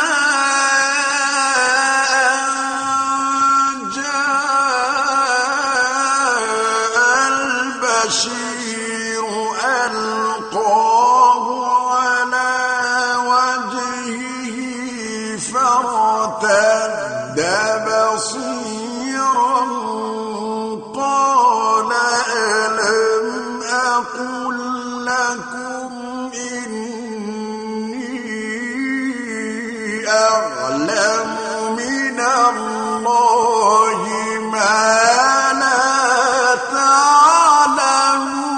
البشير ألقاه على وجهه فارتد بصيرا قال ألم أقل لكم إني أعلم من الله ما لا تعلمون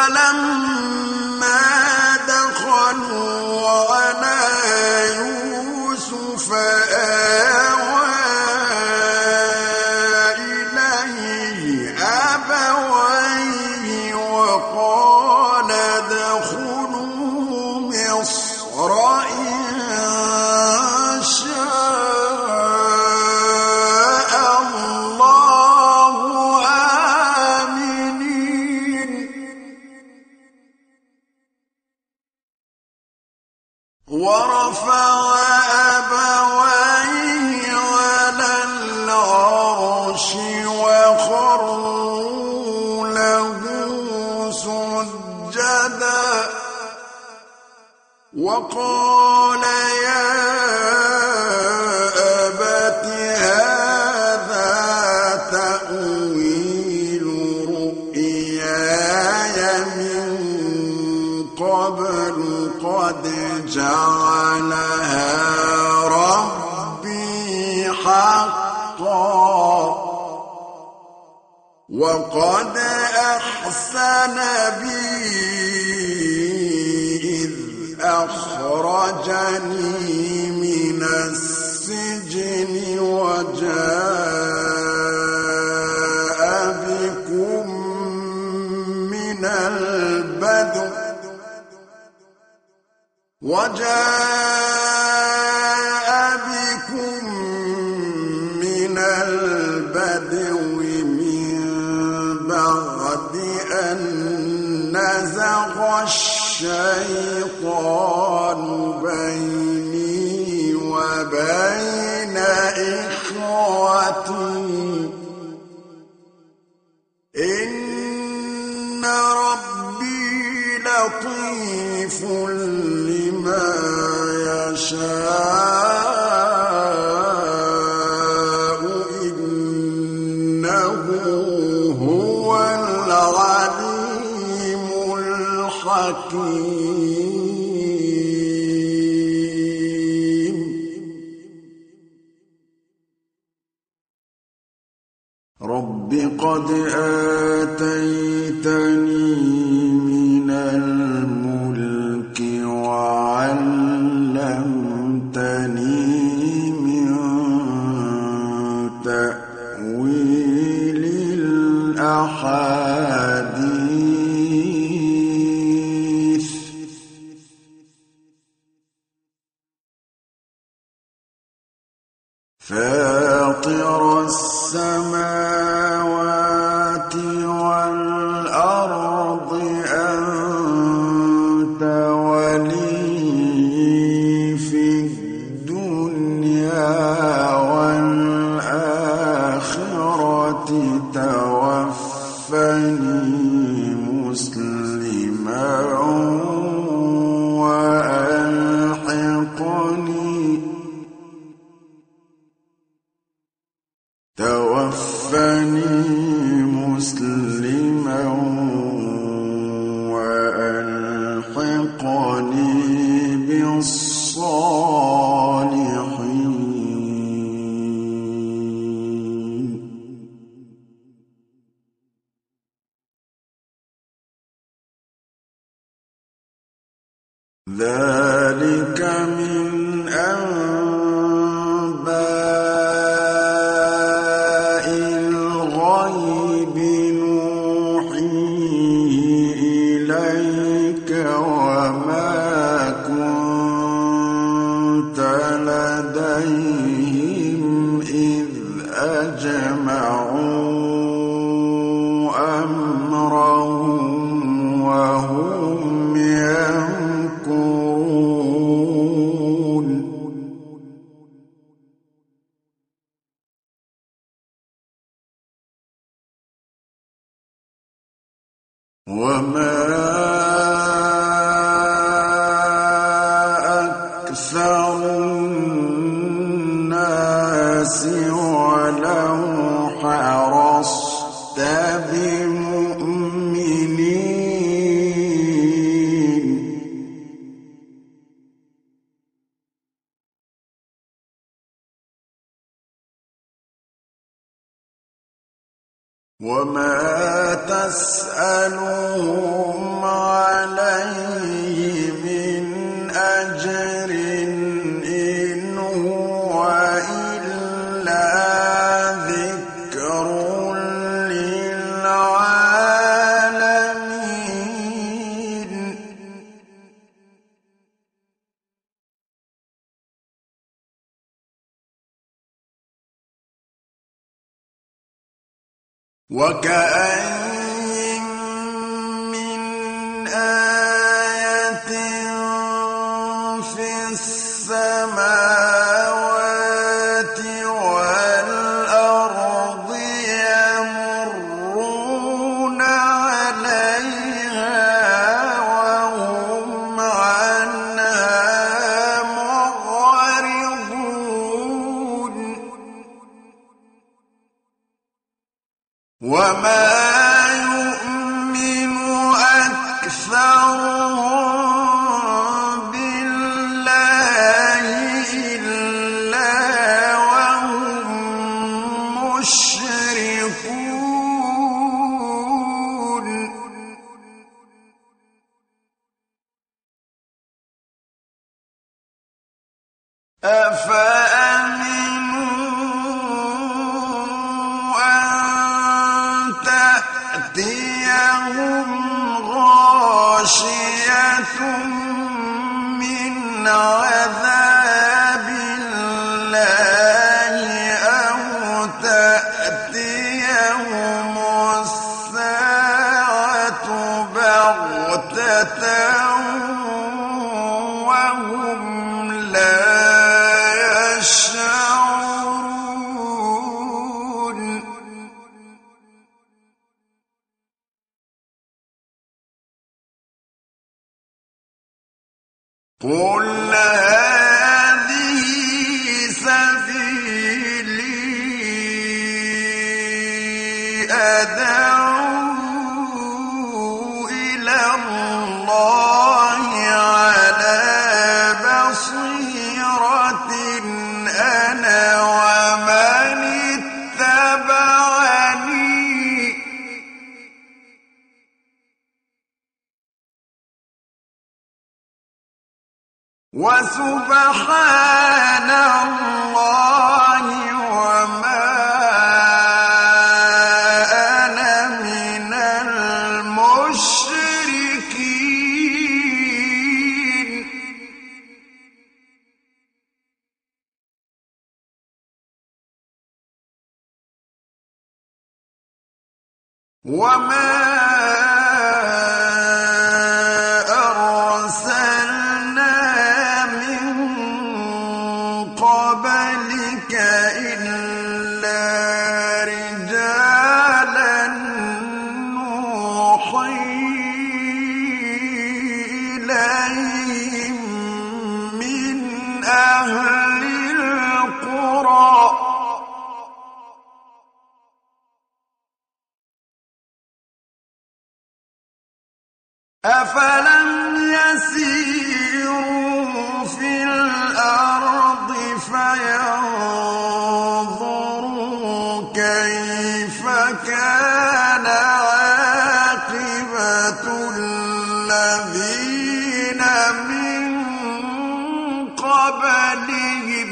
فلما دخلوا على يوسف آوى إليه أبويه وقال ادخلوا مصر إن شاء الله آمنين ورفع أبويه على العرش وخروا له سجدا وقال يا أبت هذا تأويل رؤياي من قبل قد جعلها ربي حقا وقد أحسن بي إذ أخرجني من السجن وجاء بكم من البدو من بعد أن نزغ الشيطان بيني وبين إخوتي إن ربي لطيف لما يشاء إنه هو العليم الحكيم رب قد آتيتني من الملك وعلمتني من تأويل الأحاديث فاطر السماوات والأرض أنت ولي في الدنيا والآخرة توفني مسلما وألحقني بالصالحين ذلك من أنباء الغيب نوحيه إليك وما كنت لديهم إذ أجمعوا أمرهم وهم يمكرون وما أكثر الناس ولو حرصت بمؤمنين وما تسألهم وكأين من آية في السماوات والأرض يمرون عليها وهم عنها معرضون وما يؤمن أكثرهم بالله إلا وهم مشركون أفأمنوا أن تأتيهم غاشية من عذاب الله أو تأتيهم الساعة بغتة وهم لا يشعرون قل هذه سبيلي أدعو إلى الله على بصيرة أنا ومن اتبعني وسبحان الله وما أنا من المشركين وما أرسلنا من قبلك إلا رجالا نوحي إليهم من أهل القرى أفلم يسيروا في الأرض فينظروا كيف كان عاقبة الذين من قبلهم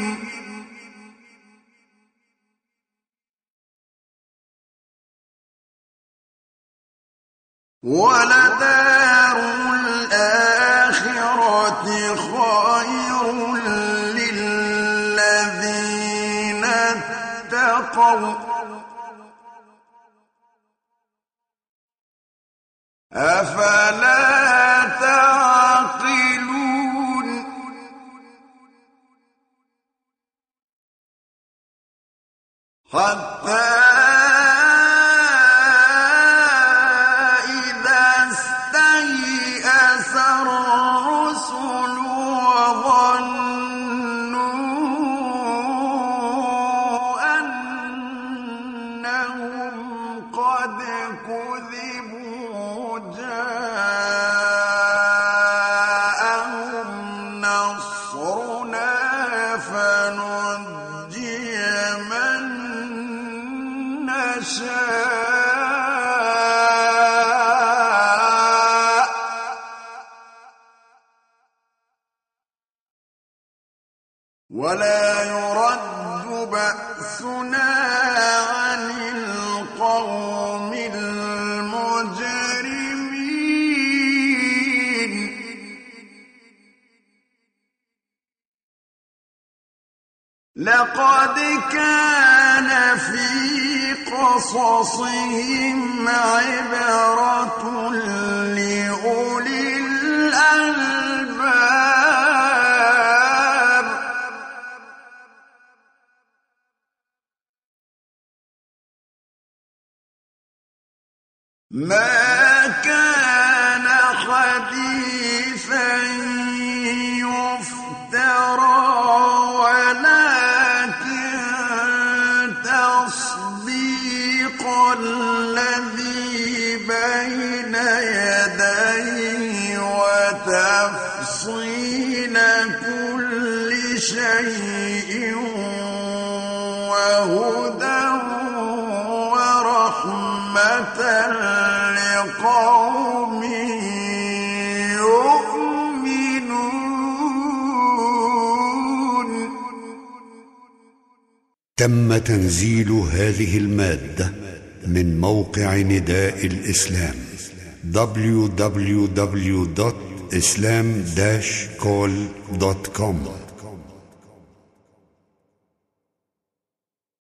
ولدار الآخرة خير للذين اتقوا أفلا تعقلون حتى الرسل وظنوا أنهم قد كذبوا جاءهم نصرنا فنجي من نشاء ولا يرد بأسنا عن القوم المجرمين لقد كان في قصصهم عبرة لأولي الألباب ما كان حديثا يفترى الذي بين يديه وتفصيل كل شيء وهدى ورحمة لقوم يؤمنون. تم تنزيل هذه المادة من موقع نداء الإسلام www.islam-call.com